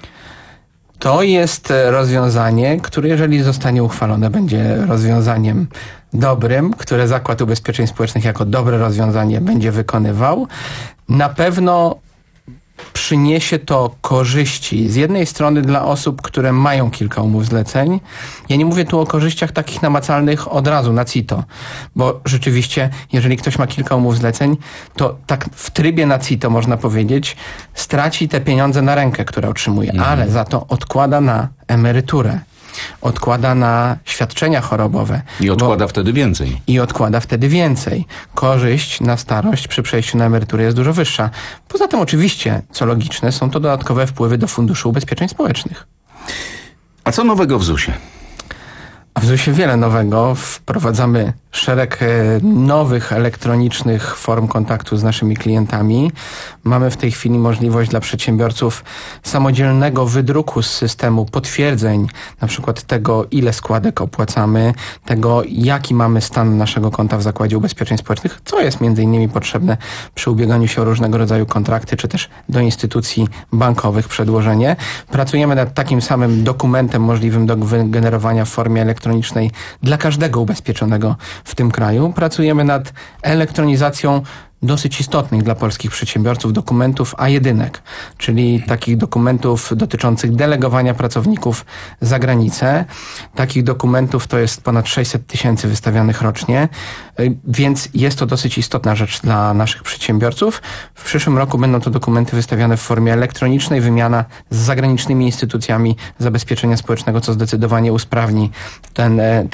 To jest rozwiązanie, które jeżeli zostanie uchwalone, będzie rozwiązaniem dobrym, które Zakład Ubezpieczeń Społecznych jako dobre rozwiązanie będzie wykonywał. Na pewno przyniesie to korzyści z jednej strony dla osób, które mają kilka umów zleceń. Ja nie mówię tu o korzyściach takich namacalnych od razu na CITO, bo rzeczywiście, jeżeli ktoś ma kilka umów zleceń, to tak w trybie na CITO można powiedzieć, straci te pieniądze na rękę, które otrzymuje, mhm. ale za to odkłada na emeryturę. Odkłada na świadczenia chorobowe. I odkłada bo, wtedy więcej. I odkłada wtedy więcej. Korzyść na starość przy przejściu na emeryturę jest dużo wyższa. Poza tym oczywiście, co logiczne, są to dodatkowe wpływy do Funduszu Ubezpieczeń Społecznych. A co nowego w zusie? W zusie wiele nowego. Wprowadzamy szereg nowych elektronicznych form kontaktu z naszymi klientami. Mamy w tej chwili możliwość dla przedsiębiorców samodzielnego wydruku z systemu potwierdzeń, na przykład tego, ile składek opłacamy, tego, jaki mamy stan naszego konta w Zakładzie Ubezpieczeń Społecznych, co jest między innymi potrzebne przy ubieganiu się o różnego rodzaju kontrakty, czy też do instytucji bankowych przedłożenie. Pracujemy nad takim samym dokumentem możliwym do wygenerowania w formie elektronicznej dla każdego ubezpieczonego w tym kraju. Pracujemy nad elektronizacją dosyć istotnych dla polskich przedsiębiorców dokumentów A jeden, czyli takich dokumentów dotyczących delegowania pracowników za granicę. Takich dokumentów to jest ponad sześćset tysięcy wystawianych rocznie, więc jest to dosyć istotna rzecz dla naszych przedsiębiorców. W przyszłym roku będą to dokumenty wystawiane w formie elektronicznej, wymiana z zagranicznymi instytucjami zabezpieczenia społecznego, co zdecydowanie usprawni ten, ten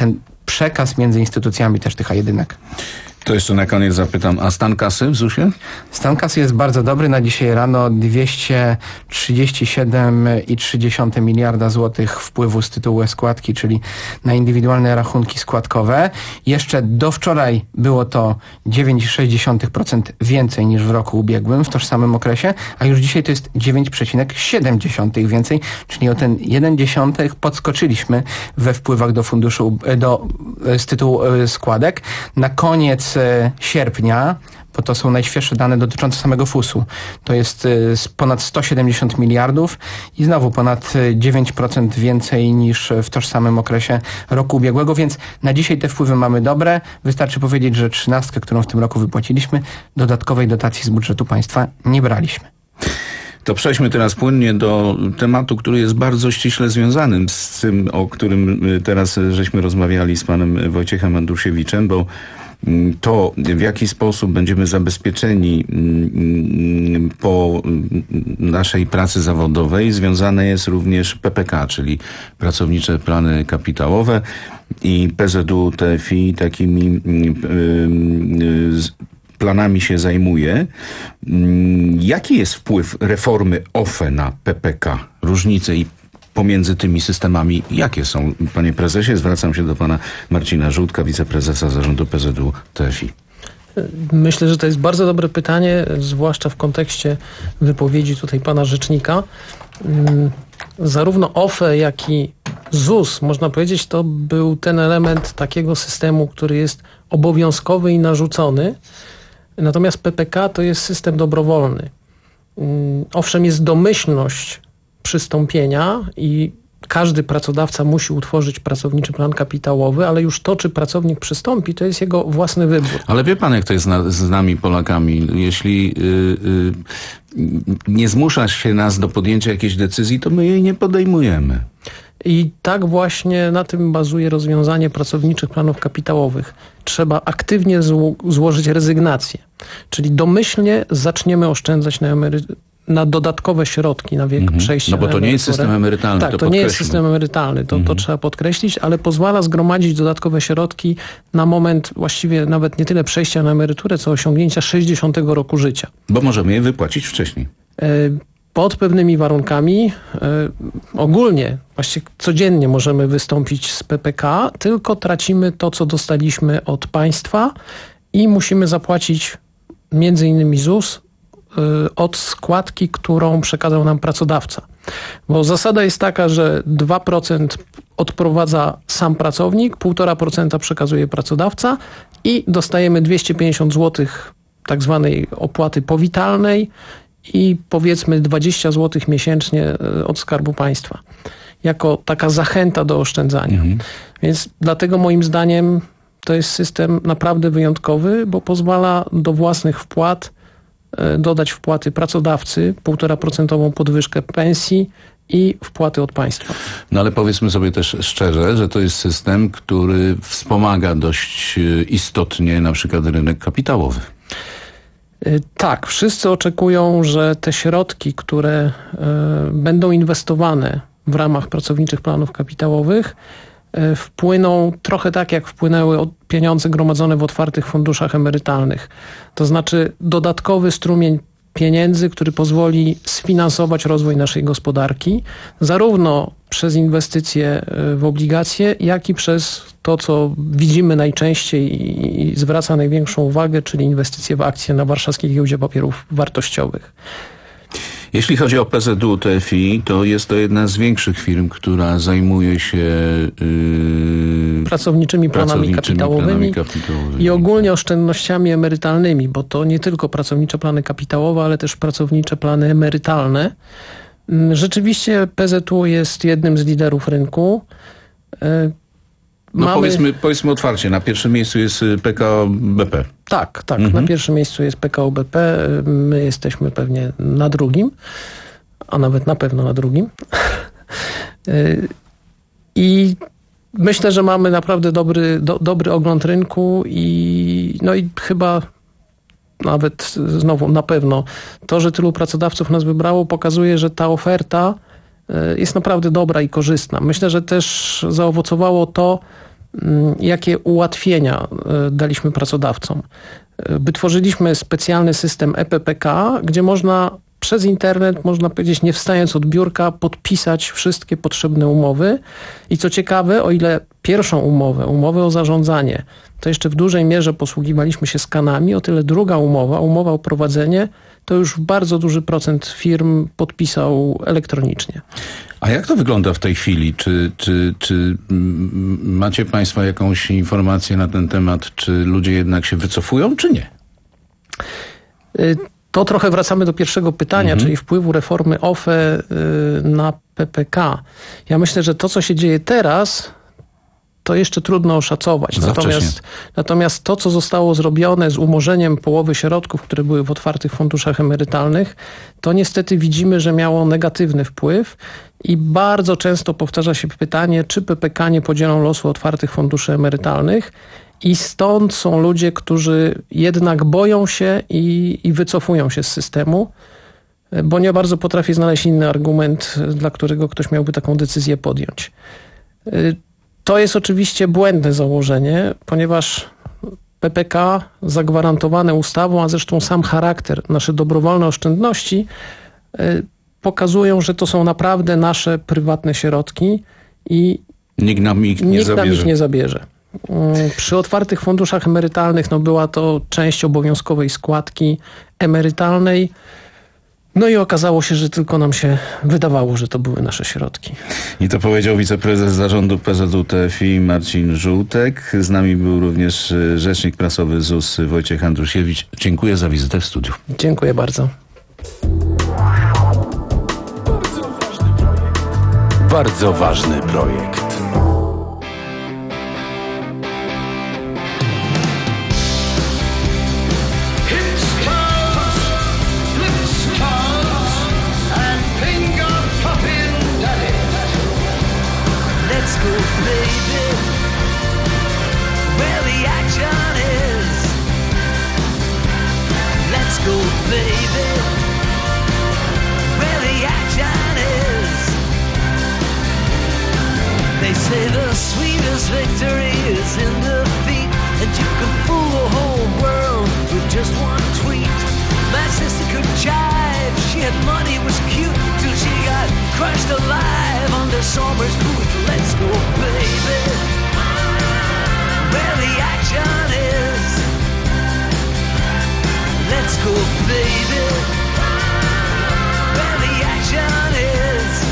przekaz między instytucjami też tych A jeden. To jeszcze na koniec zapytam, a stan kasy w zusie? Stan kasy jest bardzo dobry. Na dzisiaj rano dwieście trzydzieści siedem przecinek trzy miliarda złotych wpływu z tytułu składki, czyli na indywidualne rachunki składkowe. Jeszcze do wczoraj było to dziewięć przecinek sześć procent więcej niż w roku ubiegłym w tożsamym okresie, a już dzisiaj to jest dziewięć przecinek siedem więcej, czyli o ten jeden dziesiątek podskoczyliśmy we wpływach do funduszu do, z tytułu składek. Na koniec sierpnia, bo to są najświeższe dane dotyczące samego fusu, to jest ponad sto siedemdziesiąt miliardów i znowu ponad dziewięć procent więcej niż w tożsamym okresie roku ubiegłego, więc na dzisiaj te wpływy mamy dobre. Wystarczy powiedzieć, że trzynastkę, którą w tym roku wypłaciliśmy, dodatkowej dotacji z budżetu państwa nie braliśmy. To przejdźmy teraz płynnie do tematu, który jest bardzo ściśle związany z tym, o którym teraz żeśmy rozmawiali z panem Wojciechem Andrusiewiczem, bo to, w jaki sposób będziemy zabezpieczeni po naszej pracy zawodowej, związane jest również P P K, czyli Pracownicze Plany Kapitałowe, i P Z U T F I takimi planami się zajmuje. Jaki jest wpływ reformy O F E na P P K? Różnice i pomiędzy tymi systemami jakie są? Panie prezesie, zwracam się do pana Marcina Żółtka, wiceprezesa zarządu P Z U T F I. Myślę, że to jest bardzo dobre pytanie, zwłaszcza w kontekście wypowiedzi tutaj pana rzecznika. Zarówno O F E, jak i Z U S, można powiedzieć, to był ten element takiego systemu, który jest obowiązkowy i narzucony. Natomiast P P K to jest system dobrowolny. Owszem, jest domyślność przystąpienia i każdy pracodawca musi utworzyć pracowniczy plan kapitałowy, ale już to, czy pracownik przystąpi, to jest jego własny wybór. Ale wie pan, jak to jest na, z nami, Polakami? Jeśli yy, yy, nie zmusza się nas do podjęcia jakiejś decyzji, to my jej nie podejmujemy. I tak właśnie na tym bazuje rozwiązanie pracowniczych planów kapitałowych. Trzeba aktywnie zło- złożyć rezygnację, czyli domyślnie zaczniemy oszczędzać na emeryturę, na dodatkowe środki na wiek mhm. przejścia. No bo to nie jest system emerytalny. Tak, to, to nie jest system emerytalny, to, mhm. to trzeba podkreślić, ale pozwala zgromadzić dodatkowe środki na moment właściwie nawet nie tyle przejścia na emeryturę, co osiągnięcia sześćdziesiątego roku życia. Bo możemy je wypłacić wcześniej. Pod pewnymi warunkami. Ogólnie, właściwie codziennie możemy wystąpić z P P K, tylko tracimy to, co dostaliśmy od państwa i musimy zapłacić między innymi Z U S od składki, którą przekazał nam pracodawca. Bo zasada jest taka, że dwa procent odprowadza sam pracownik, półtora procent przekazuje pracodawca i dostajemy dwieście pięćdziesiąt złotych tak zwanej opłaty powitalnej i powiedzmy dwadzieścia złotych miesięcznie od Skarbu Państwa. Jako taka zachęta do oszczędzania. Mhm. Więc dlatego moim zdaniem to jest system naprawdę wyjątkowy, bo pozwala do własnych wpłat dodać wpłaty pracodawcy, półtora procentową podwyżkę pensji i wpłaty od państwa. No ale powiedzmy sobie też szczerze, że to jest system, który wspomaga dość istotnie na przykład rynek kapitałowy. Tak, wszyscy oczekują, że te środki, które y, będą inwestowane w ramach pracowniczych planów kapitałowych, y, wpłyną trochę tak, jak wpłynęły pieniądze gromadzone w otwartych funduszach emerytalnych. To znaczy dodatkowy strumień pieniędzy, który pozwoli sfinansować rozwój naszej gospodarki, zarówno przez inwestycje w obligacje, jak i przez to, co widzimy najczęściej i zwraca największą uwagę, czyli inwestycje w akcje na warszawskiej giełdzie papierów wartościowych. Jeśli chodzi o P Z U T F I, to jest to jedna z większych firm, która zajmuje się yy, pracowniczymi planami pracowniczymi kapitałowymi, planami kapitałowymi i ogólnie oszczędnościami emerytalnymi, bo to nie tylko pracownicze plany kapitałowe, ale też pracownicze plany emerytalne. Rzeczywiście P Z U jest jednym z liderów rynku. No Mamy... powiedzmy, powiedzmy otwarcie, na pierwszym miejscu jest P K O B P. Tak, tak. Mhm. Na pierwszym miejscu jest P K O B P. My jesteśmy pewnie na drugim, a nawet na pewno na drugim. I myślę, że mamy naprawdę dobry, do, dobry ogląd rynku i no i chyba nawet znowu na pewno to, że tylu pracodawców nas wybrało, pokazuje, że ta oferta jest naprawdę dobra i korzystna. Myślę, że też zaowocowało to, jakie ułatwienia daliśmy pracodawcom. Wytworzyliśmy specjalny system E P P K, gdzie można przez internet, można powiedzieć, nie wstając od biurka, podpisać wszystkie potrzebne umowy. I co ciekawe, o ile pierwszą umowę, umowę o zarządzanie, to jeszcze w dużej mierze posługiwaliśmy się skanami, o tyle druga umowa, umowa o prowadzenie, to już bardzo duży procent firm podpisał elektronicznie. A jak to wygląda w tej chwili? Czy, czy, czy macie Państwo jakąś informację na ten temat, czy ludzie jednak się wycofują, czy nie? To trochę wracamy do pierwszego pytania, mhm. czyli wpływu reformy O F E na P P K. Ja myślę, że to, co się dzieje teraz, to jeszcze trudno oszacować. Natomiast, natomiast to, co zostało zrobione z umorzeniem połowy środków, które były w otwartych funduszach emerytalnych, to niestety widzimy, że miało negatywny wpływ i bardzo często powtarza się pytanie, czy P P K nie podzielą losu otwartych funduszy emerytalnych. I stąd są ludzie, którzy jednak boją się i, i wycofują się z systemu, bo nie bardzo potrafię znaleźć inny argument, dla którego ktoś miałby taką decyzję podjąć. To jest oczywiście błędne założenie, ponieważ P P K zagwarantowane ustawą, a zresztą sam charakter, nasze dobrowolne oszczędności pokazują, że to są naprawdę nasze prywatne środki i nikt nam ich nie nikt zabierze. Nam ich nie zabierze. Przy otwartych funduszach emerytalnych no była to część obowiązkowej składki emerytalnej. No i okazało się, że tylko nam się wydawało, że to były nasze środki. I to powiedział wiceprezes zarządu P Z U T F I Marcin Żółtek. Z nami był również rzecznik prasowy Z U S Wojciech Andrusiewicz. Dziękuję za wizytę w studiu. Dziękuję bardzo. Bardzo ważny projekt. They say the sweetest victory is in defeat, and you can fool the whole world with just one tweet. My sister could jive, she had money, was cute, till she got crushed alive under Somers' boot. Let's go, baby, where the action is. Let's go, baby, where the action is.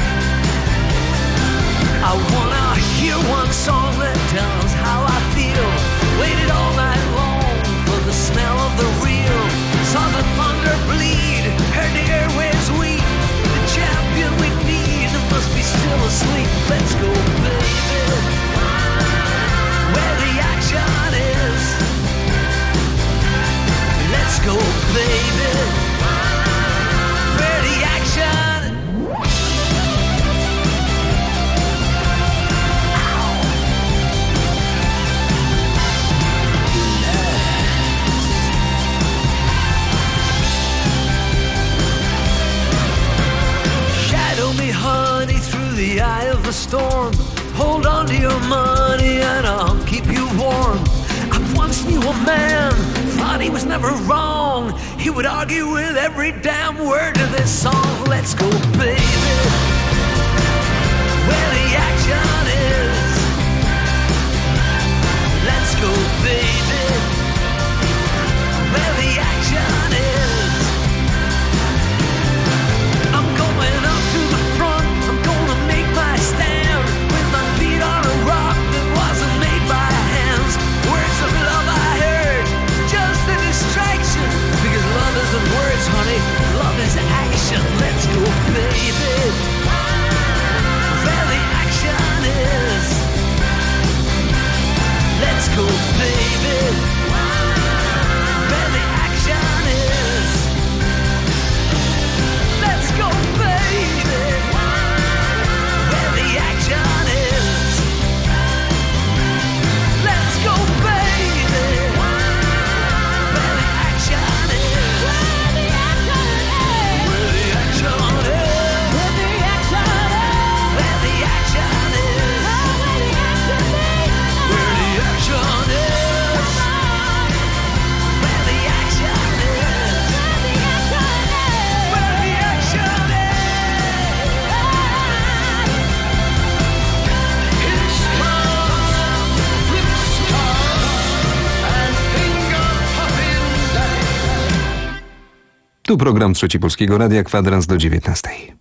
I wanna hear one song that tells how I feel. Waited all night long for the smell of the real. Saw the thunder bleed, heard the airwaves weep. The champion we need must be still asleep. Let's go, baby, where the action is. Let's go, baby, where the action is. Honey, through the eye of the storm, hold on to your money and I'll keep you warm. I once knew a man, thought he was never wrong. He would argue with every damn word of this song. Let's go, baby, where the action is. Let's go, baby, where the action is. I'm going up to the front, I'm gonna make my stand with my feet on a rock that wasn't made by hands. Words of love I heard, just a distraction, because love isn't words, honey, love is action. Let's go, baby. Tu program Trzeci Polskiego Radia, kwadrans do dziewiętnastej.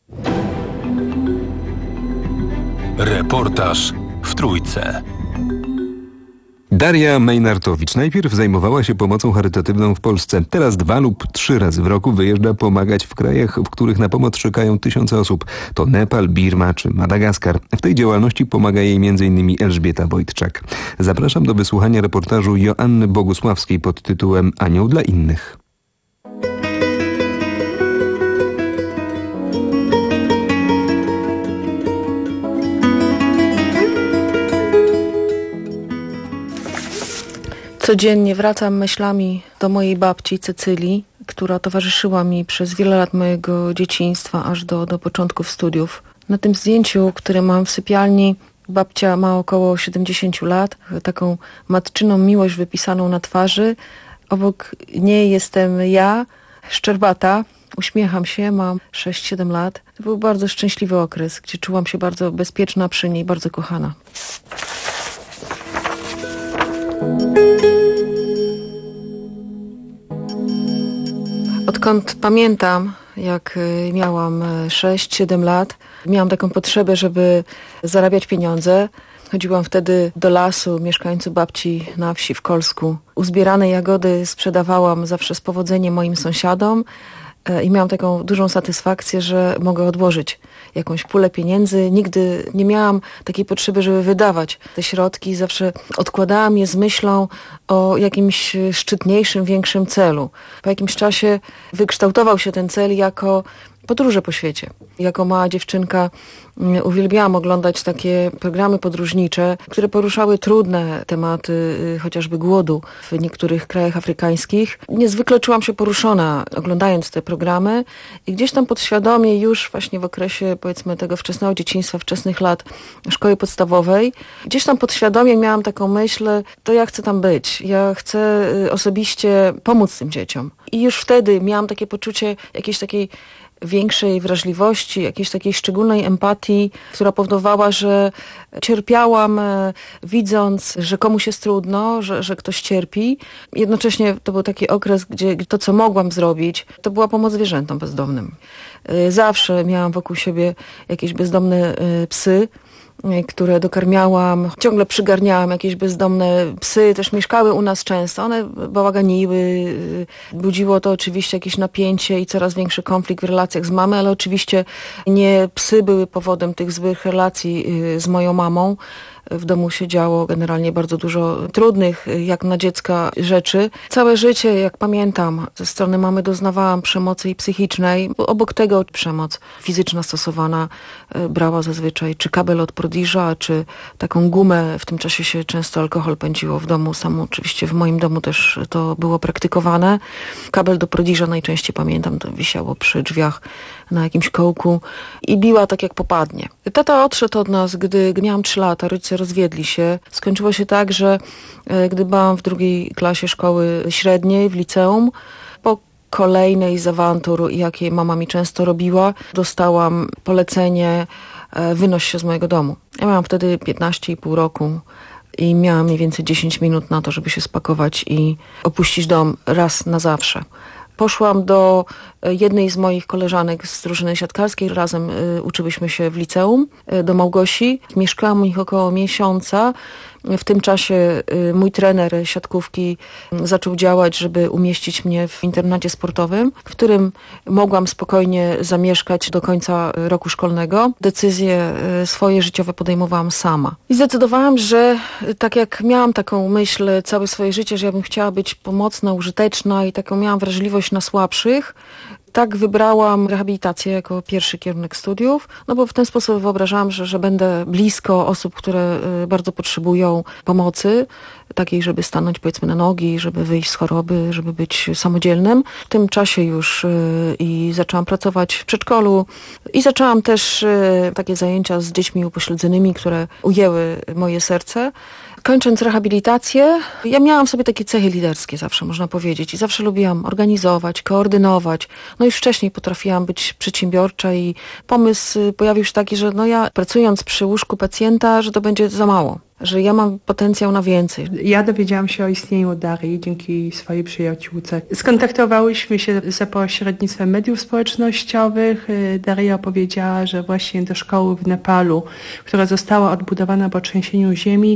Reportaż w Trójce. Daria Mejnartowicz najpierw zajmowała się pomocą charytatywną w Polsce. Teraz dwa lub trzy razy w roku wyjeżdża pomagać w krajach, w których na pomoc czekają tysiące osób. To Nepal, Birma czy Madagaskar. W tej działalności pomaga jej między innymi Elżbieta Wojtczak. Zapraszam do wysłuchania reportażu Joanny Bogusławskiej pod tytułem Anioł dla innych. Codziennie wracam myślami do mojej babci Cecylii, która towarzyszyła mi przez wiele lat mojego dzieciństwa, aż do, do początków studiów. Na tym zdjęciu, które mam w sypialni, babcia ma około siedemdziesiąt lat, taką matczyną miłość wypisaną na twarzy. Obok niej jestem ja, szczerbata, uśmiecham się, mam sześć siedem lat. To był bardzo szczęśliwy okres, gdzie czułam się bardzo bezpieczna przy niej, bardzo kochana. Odkąd pamiętam, jak miałam sześć siedem lat, miałam taką potrzebę, żeby zarabiać pieniądze. Chodziłam wtedy do lasu, mieszkając u babci na wsi w Kolsku. Uzbierane jagody sprzedawałam zawsze z powodzeniem moim sąsiadom i miałam taką dużą satysfakcję, że mogę odłożyć jakąś pulę pieniędzy. Nigdy nie miałam takiej potrzeby, żeby wydawać te środki. Zawsze odkładałam je z myślą o jakimś szczytniejszym, większym celu. Po jakimś czasie wykształtował się ten cel jako podróże po świecie. Jako mała dziewczynka uwielbiałam oglądać takie programy podróżnicze, które poruszały trudne tematy, chociażby głodu w niektórych krajach afrykańskich. Niezwykle czułam się poruszona oglądając te programy i gdzieś tam podświadomie już właśnie w okresie, powiedzmy, tego wczesnego dzieciństwa, wczesnych lat szkoły podstawowej, gdzieś tam podświadomie miałam taką myśl, to ja chcę tam być. Ja chcę osobiście pomóc tym dzieciom. I już wtedy miałam takie poczucie jakiejś takiej większej wrażliwości, jakiejś takiej szczególnej empatii, która powodowała, że cierpiałam, widząc, że komuś jest trudno, że, że ktoś cierpi. Jednocześnie to był taki okres, gdzie to, co mogłam zrobić, to była pomoc zwierzętom bezdomnym. Zawsze miałam wokół siebie jakieś bezdomne psy, które dokarmiałam. Ciągle przygarniałam jakieś bezdomne psy, też mieszkały u nas często. One bałaganiły, budziło to oczywiście jakieś napięcie i coraz większy konflikt w relacjach z mamą, ale oczywiście nie psy były powodem tych złych relacji z moją mamą. W domu się działo generalnie bardzo dużo trudnych, jak na dziecka, rzeczy. Całe życie, jak pamiętam, ze strony mamy doznawałam przemocy i psychicznej. Obok tego przemoc fizyczna stosowana brała zazwyczaj czy kabel od Prodiża, czy taką gumę. W tym czasie się często alkohol pędziło w domu. Sam oczywiście w moim domu też to było praktykowane. Kabel do Prodiża najczęściej pamiętam, to wisiało przy drzwiach na jakimś kołku i biła tak jak popadnie. Tata odszedł od nas, gdy miałam trzy lata, rodzice rozwiedli się. Skończyło się tak, że gdy byłam w drugiej klasie szkoły średniej, w liceum, po kolejnej z awantur, jakie mama mi często robiła, dostałam polecenie wynoś się z mojego domu. Ja miałam wtedy piętnaście i pół roku i miałam mniej więcej dziesięć minut na to, żeby się spakować i opuścić dom raz na zawsze. Poszłam do jednej z moich koleżanek z drużyny siatkarskiej. Razem uczyłyśmy się w liceum, do Małgosi. Mieszkałam u nich około miesiąca. W tym czasie mój trener siatkówki zaczął działać, żeby umieścić mnie w internacie sportowym, w którym mogłam spokojnie zamieszkać do końca roku szkolnego. Decyzje swoje życiowe podejmowałam sama. I zdecydowałam, że tak jak miałam taką myśl całe swoje życie, że ja bym chciała być pomocna, użyteczna i taką miałam wrażliwość na słabszych, tak wybrałam rehabilitację jako pierwszy kierunek studiów, no bo w ten sposób wyobrażałam, że, że będę blisko osób, które bardzo potrzebują pomocy, takiej, żeby stanąć powiedzmy na nogi, żeby wyjść z choroby, żeby być samodzielnym. W tym czasie już i zaczęłam pracować w przedszkolu i zaczęłam też takie zajęcia z dziećmi upośledzonymi, które ujęły moje serce. Kończąc rehabilitację, ja miałam w sobie takie cechy liderskie zawsze, można powiedzieć. I zawsze lubiłam organizować, koordynować. No już wcześniej potrafiłam być przedsiębiorcza i pomysł pojawił się taki, że no ja pracując przy łóżku pacjenta, że to będzie za mało. że ja mam potencjał na więcej. Ja dowiedziałam się o istnieniu Darii dzięki swojej przyjaciółce. Skontaktowałyśmy się za pośrednictwem mediów społecznościowych. Daria opowiedziała, że właśnie do szkoły w Nepalu, która została odbudowana po trzęsieniu ziemi,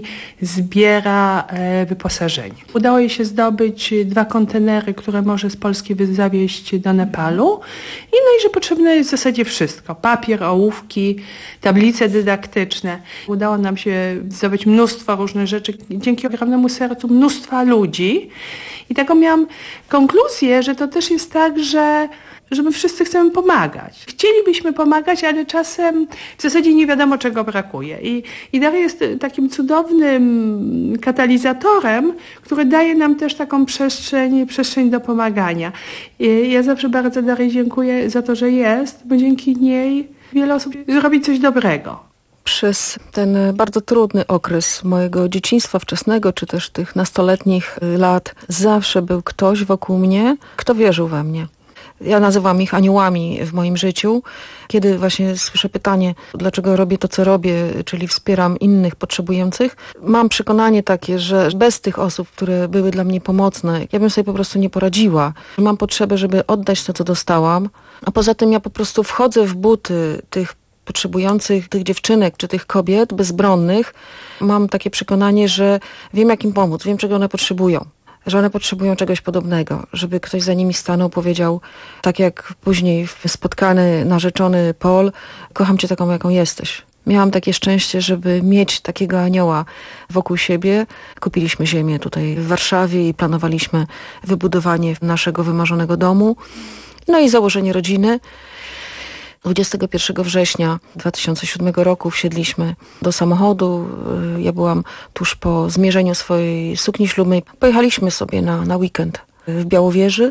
zbiera wyposażenie. Udało jej się zdobyć dwa kontenery, które może z Polski zawieźć do Nepalu. I no i że potrzebne jest w zasadzie wszystko. Papier, ołówki, tablice dydaktyczne. Udało nam się zdobyć mnóstwo różnych rzeczy dzięki ogromnemu sercu mnóstwa ludzi. I taką miałam konkluzję, że to też jest tak, że że my wszyscy chcemy pomagać. Chcielibyśmy pomagać, ale czasem w zasadzie nie wiadomo, czego brakuje. I, i Daria jest takim cudownym katalizatorem, który daje nam też taką przestrzeń, przestrzeń do pomagania. I ja zawsze bardzo Darii dziękuję za to, że jest, bo dzięki niej wiele osób zrobi coś dobrego. Przez ten bardzo trudny okres mojego dzieciństwa wczesnego, czy też tych nastoletnich lat, zawsze był ktoś wokół mnie, kto wierzył we mnie. Ja nazywam ich aniołami w moim życiu. Kiedy właśnie słyszę pytanie, dlaczego robię to, co robię, czyli wspieram innych potrzebujących, mam przekonanie takie, że bez tych osób, które były dla mnie pomocne, ja bym sobie po prostu nie poradziła. Mam potrzebę, żeby oddać to, co dostałam, a poza tym ja po prostu wchodzę w buty tych potrzebujących, tych dziewczynek czy tych kobiet bezbronnych. Mam takie przekonanie, że wiem, jak im pomóc, wiem, czego one potrzebują. Że one potrzebują czegoś podobnego, żeby ktoś za nimi stanął, powiedział, tak jak później spotkany, narzeczony Paul, kocham cię taką, jaką jesteś. Miałam takie szczęście, żeby mieć takiego anioła wokół siebie. Kupiliśmy ziemię tutaj w Warszawie i planowaliśmy wybudowanie naszego wymarzonego domu. No i założenie rodziny. dwudziestego pierwszego września dwa tysiące siódmego roku wsiedliśmy do samochodu. Ja byłam tuż po zmierzeniu swojej sukni ślubnej. Pojechaliśmy sobie na, na weekend w Białowieży.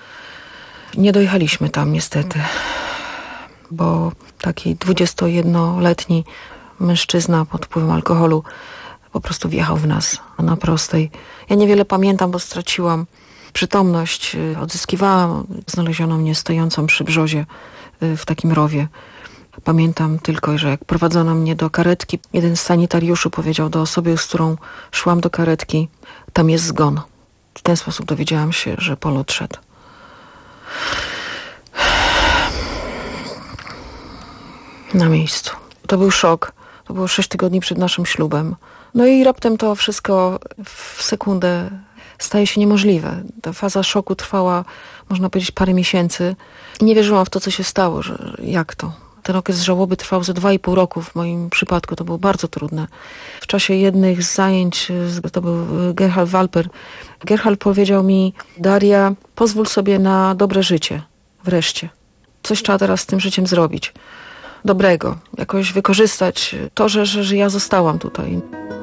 Nie dojechaliśmy tam niestety, bo taki dwudziestojednoletni mężczyzna pod wpływem alkoholu po prostu wjechał w nas na prostej. Ja niewiele pamiętam, bo straciłam przytomność. Odzyskiwałam, znaleziono mnie stojącą przy brzozie w takim rowie. Pamiętam tylko, że jak prowadzono mnie do karetki, jeden z sanitariuszy powiedział do osoby, z którą szłam do karetki, tam jest zgon. W ten sposób dowiedziałam się, że Paul odszedł. Na miejscu. To był szok. To było sześć tygodni przed naszym ślubem. No i raptem to wszystko w sekundę staje się niemożliwe. Ta faza szoku trwała, można powiedzieć, parę miesięcy. Nie wierzyłam w to, co się stało, że jak to. Ten okres żałoby trwał ze dwa i pół roku w moim przypadku. To było bardzo trudne. W czasie jednych z zajęć, to był Gerhard Walper, Gerhard powiedział mi, Daria, pozwól sobie na dobre życie. Wreszcie. Coś trzeba teraz z tym życiem zrobić. Dobrego. Jakoś wykorzystać to, że, że, że ja zostałam tutaj.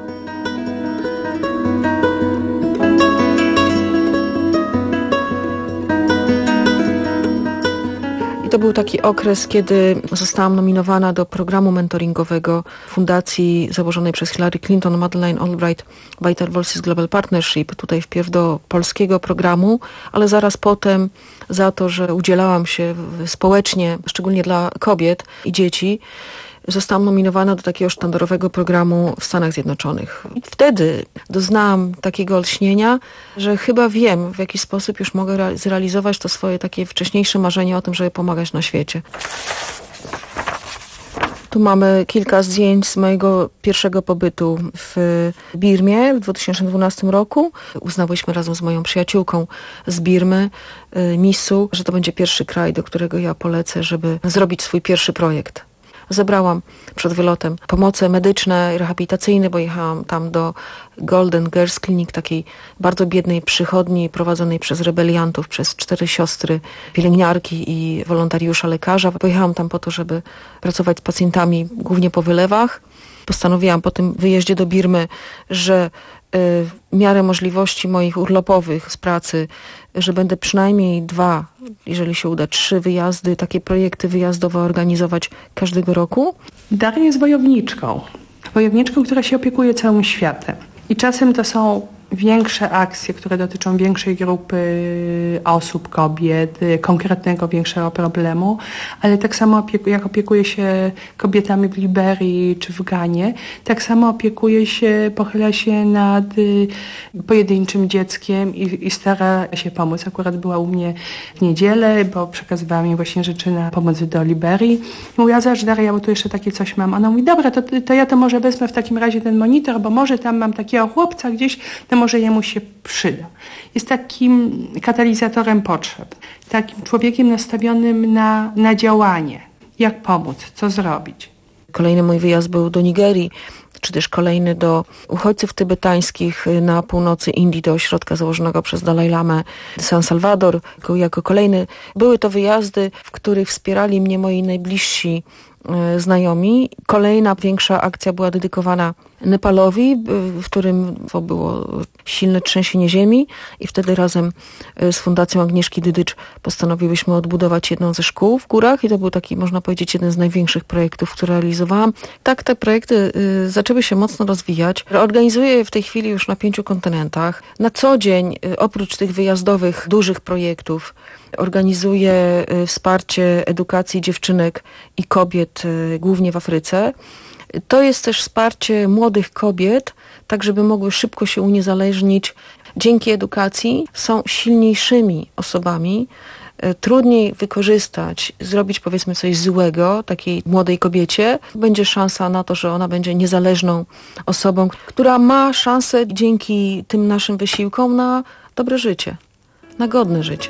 To był taki okres, kiedy zostałam nominowana do programu mentoringowego fundacji założonej przez Hillary Clinton, Madeleine Albright, Vital Voices Global Partnership, tutaj wpierw do polskiego programu, ale zaraz potem za to, że udzielałam się społecznie, szczególnie dla kobiet i dzieci, zostałam nominowana do takiego sztandarowego programu w Stanach Zjednoczonych. I wtedy doznałam takiego olśnienia, że chyba wiem, w jaki sposób już mogę zrealizować to swoje takie wcześniejsze marzenie o tym, żeby pomagać na świecie. Tu mamy kilka zdjęć z mojego pierwszego pobytu w Birmie w dwa tysiące dwunastym roku. Uznałyśmy razem z moją przyjaciółką z Birmy, Misu, że to będzie pierwszy kraj, do którego ja polecę, żeby zrobić swój pierwszy projekt. Zebrałam przed wylotem pomoce medyczne, rehabilitacyjne, bo jechałam tam do Golden Girls Clinic, takiej bardzo biednej przychodni prowadzonej przez rebeliantów, przez cztery siostry, pielęgniarki i wolontariusza lekarza. Pojechałam tam po to, żeby pracować z pacjentami głównie po wylewach. Postanowiłam po tym wyjeździe do Birmy, że w miarę możliwości moich urlopowych z pracy, że będę przynajmniej dwa, jeżeli się uda, trzy wyjazdy, takie projekty wyjazdowe organizować każdego roku. Daria jest wojowniczką. Wojowniczką, która się opiekuje całym światem. I czasem to są większe akcje, które dotyczą większej grupy osób, kobiet, konkretnego, większego problemu, ale tak samo opieku, jak opiekuję się kobietami w Liberii czy w Ganie, tak samo opiekuję się, pochyla się nad pojedynczym dzieckiem i, i stara się pomóc. Akurat była u mnie w niedzielę, bo przekazywała mi właśnie rzeczy na pomoc do Liberii. Mówiła, zobacz Daria, bo tu jeszcze takie coś mam. Ona mówi, dobra, to, to ja to może wezmę w takim razie ten monitor, bo może tam mam takiego chłopca gdzieś, to może jemu się przyda. Jest takim katalizatorem potrzeb, takim człowiekiem nastawionym na, na działanie. Jak pomóc, co zrobić. Kolejny mój wyjazd był do Nigerii, czy też kolejny do uchodźców tybetańskich na północy Indii, do ośrodka założonego przez Dalaj Lamę San Salvador. Jako, jako kolejny były to wyjazdy, w których wspierali mnie moi najbliżsi znajomi. Kolejna większa akcja była dedykowana Nepalowi, w którym było silne trzęsienie ziemi i wtedy razem z Fundacją Agnieszki Dydycz postanowiłyśmy odbudować jedną ze szkół w górach i to był taki, można powiedzieć, jeden z największych projektów, które realizowałam. Tak, te projekty zaczęły się mocno rozwijać. Organizuję je w tej chwili już na pięciu kontynentach. Na co dzień, oprócz tych wyjazdowych, dużych projektów, organizuję wsparcie edukacji dziewczynek i kobiet, głównie w Afryce. To jest też wsparcie młodych kobiet, tak żeby mogły szybko się uniezależnić. Dzięki edukacji są silniejszymi osobami. Trudniej wykorzystać, zrobić powiedzmy coś złego takiej młodej kobiecie. Będzie szansa na to, że ona będzie niezależną osobą, która ma szansę dzięki tym naszym wysiłkom na dobre życie, na godne życie.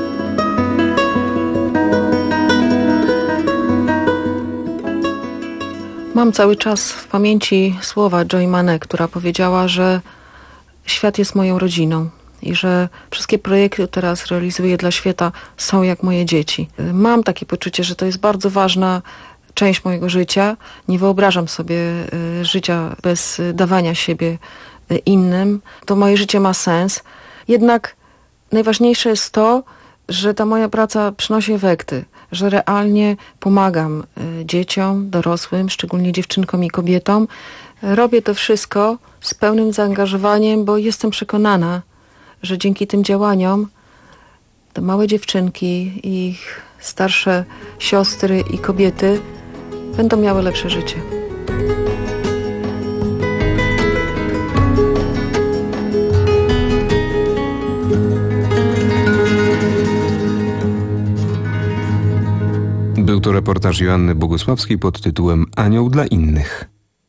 Mam cały czas w pamięci słowa Joy Mane, która powiedziała, że świat jest moją rodziną i że wszystkie projekty, które teraz realizuję dla świata, są jak moje dzieci. Mam takie poczucie, że to jest bardzo ważna część mojego życia. Nie wyobrażam sobie życia bez dawania siebie innym. To moje życie ma sens. Jednak najważniejsze jest to, że ta moja praca przynosi efekty, że realnie pomagam dzieciom, dorosłym, szczególnie dziewczynkom i kobietom. Robię to wszystko z pełnym zaangażowaniem, bo jestem przekonana, że dzięki tym działaniom te małe dziewczynki, ich starsze siostry i kobiety będą miały lepsze życie. Był to reportaż Joanny Bogusławskiej pod tytułem Anioł dla innych.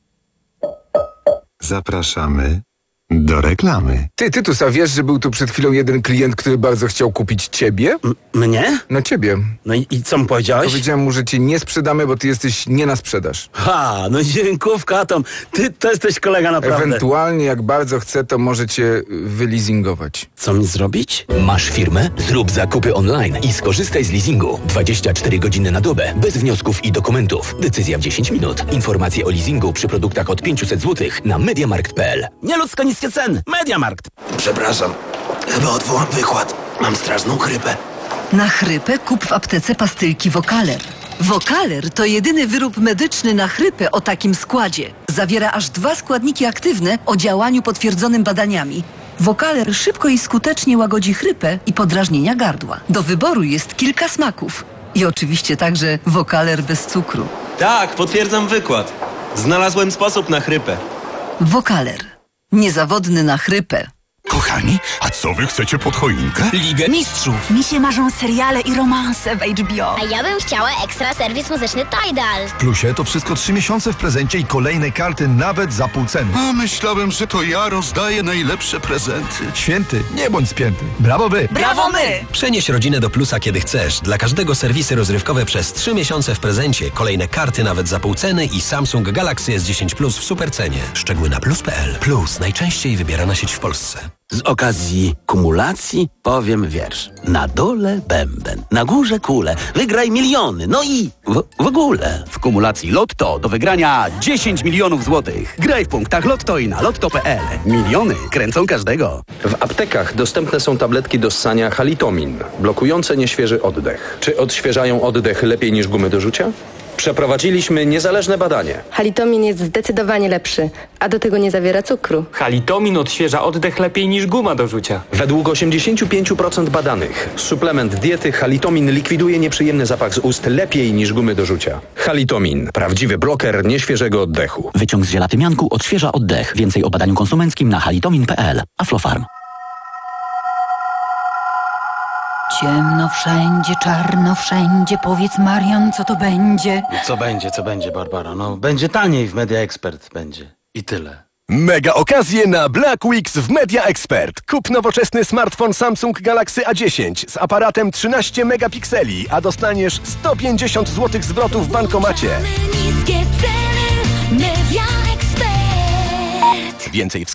Zapraszamy do reklamy. Ty, Tytus, a wiesz, że był tu przed chwilą jeden klient, który bardzo chciał kupić ciebie? M- mnie? No ciebie. No i, i co mu powiedziałeś? Powiedziałem mu, że cię nie sprzedamy, bo ty jesteś nie na sprzedaż. Ha, no dziękówka, Tom. Ty to jesteś kolega naprawdę. Ewentualnie, jak bardzo chce, to może cię wyleasingować. Co mi zrobić? Masz firmę? Zrób zakupy online i skorzystaj z leasingu. dwadzieścia cztery godziny na dobę, bez wniosków i dokumentów. Decyzja w dziesięć minut. Informacje o leasingu przy produktach od pięćset złotych na mediamarkt kropka p l. Nieludzko niskie ceny. Mediamarkt. Przepraszam, chyba odwołam wykład. Mam straszną chrypę. Na chrypę kup w aptece pastylki Wokaler. Wokaler to jedyny wyrób medyczny na chrypę o takim składzie. Zawiera aż dwa składniki aktywne o działaniu potwierdzonym badaniami. Wokaler szybko i skutecznie łagodzi chrypę i podrażnienia gardła. Do wyboru jest kilka smaków. I oczywiście także Wokaler bez cukru. Tak, potwierdzam wykład. Znalazłem sposób na chrypę. Wokaler. Niezawodny na chrypę. Kochani, a co wy chcecie pod choinkę? Ligę Mistrzów. Mi się marzą seriale i romanse w H B O. A ja bym chciała ekstra serwis muzyczny Tidal. W Plusie to wszystko trzy miesiące w prezencie i kolejne karty nawet za pół ceny. A myślałem, że to ja rozdaję najlepsze prezenty. Święty, nie bądź spięty. Brawo wy! Brawo my! Przenieś rodzinę do Plusa kiedy chcesz. Dla każdego serwisy rozrywkowe przez trzy miesiące w prezencie, kolejne karty nawet za pół ceny i Samsung Galaxy S dziesięć Plus w supercenie. Szczegóły na plus kropka p l. Plus, najczęściej wybierana sieć w Polsce. Z okazji kumulacji powiem wiersz. Na dole bęben, na górze kule, wygraj miliony, no i w, w ogóle. W kumulacji Lotto do wygrania dziesięć milionów złotych. Graj w punktach Lotto i na lotto kropka p l. Miliony kręcą każdego. W aptekach dostępne są tabletki do ssania Halitomin, blokujące nieświeży oddech. Czy odświeżają oddech lepiej niż gumy do rzucia? Przeprowadziliśmy niezależne badanie. Halitomin jest zdecydowanie lepszy, a do tego nie zawiera cukru. Halitomin odświeża oddech lepiej niż guma do rzucia. Według osiemdziesiąt pięć procent badanych suplement diety Halitomin likwiduje nieprzyjemny zapach z ust lepiej niż gumy do rzucia. Halitomin. Prawdziwy broker nieświeżego oddechu. Wyciąg z ziela tymianku odświeża oddech. Więcej o badaniu konsumenckim na halitomin kropka p l. Aflofarm. Ciemno wszędzie, czarno wszędzie. Powiedz, Marian, co to będzie? Co będzie, co będzie, Barbara? No, będzie taniej w Media Expert, będzie. I tyle. Mega okazje na Black Weeks w Media Expert. Kup nowoczesny smartfon Samsung Galaxy A dziesięć z aparatem trzynaście megapikseli, a dostaniesz sto pięćdziesiąt złotych zwrotu w bankomacie. Więcej w sklepie.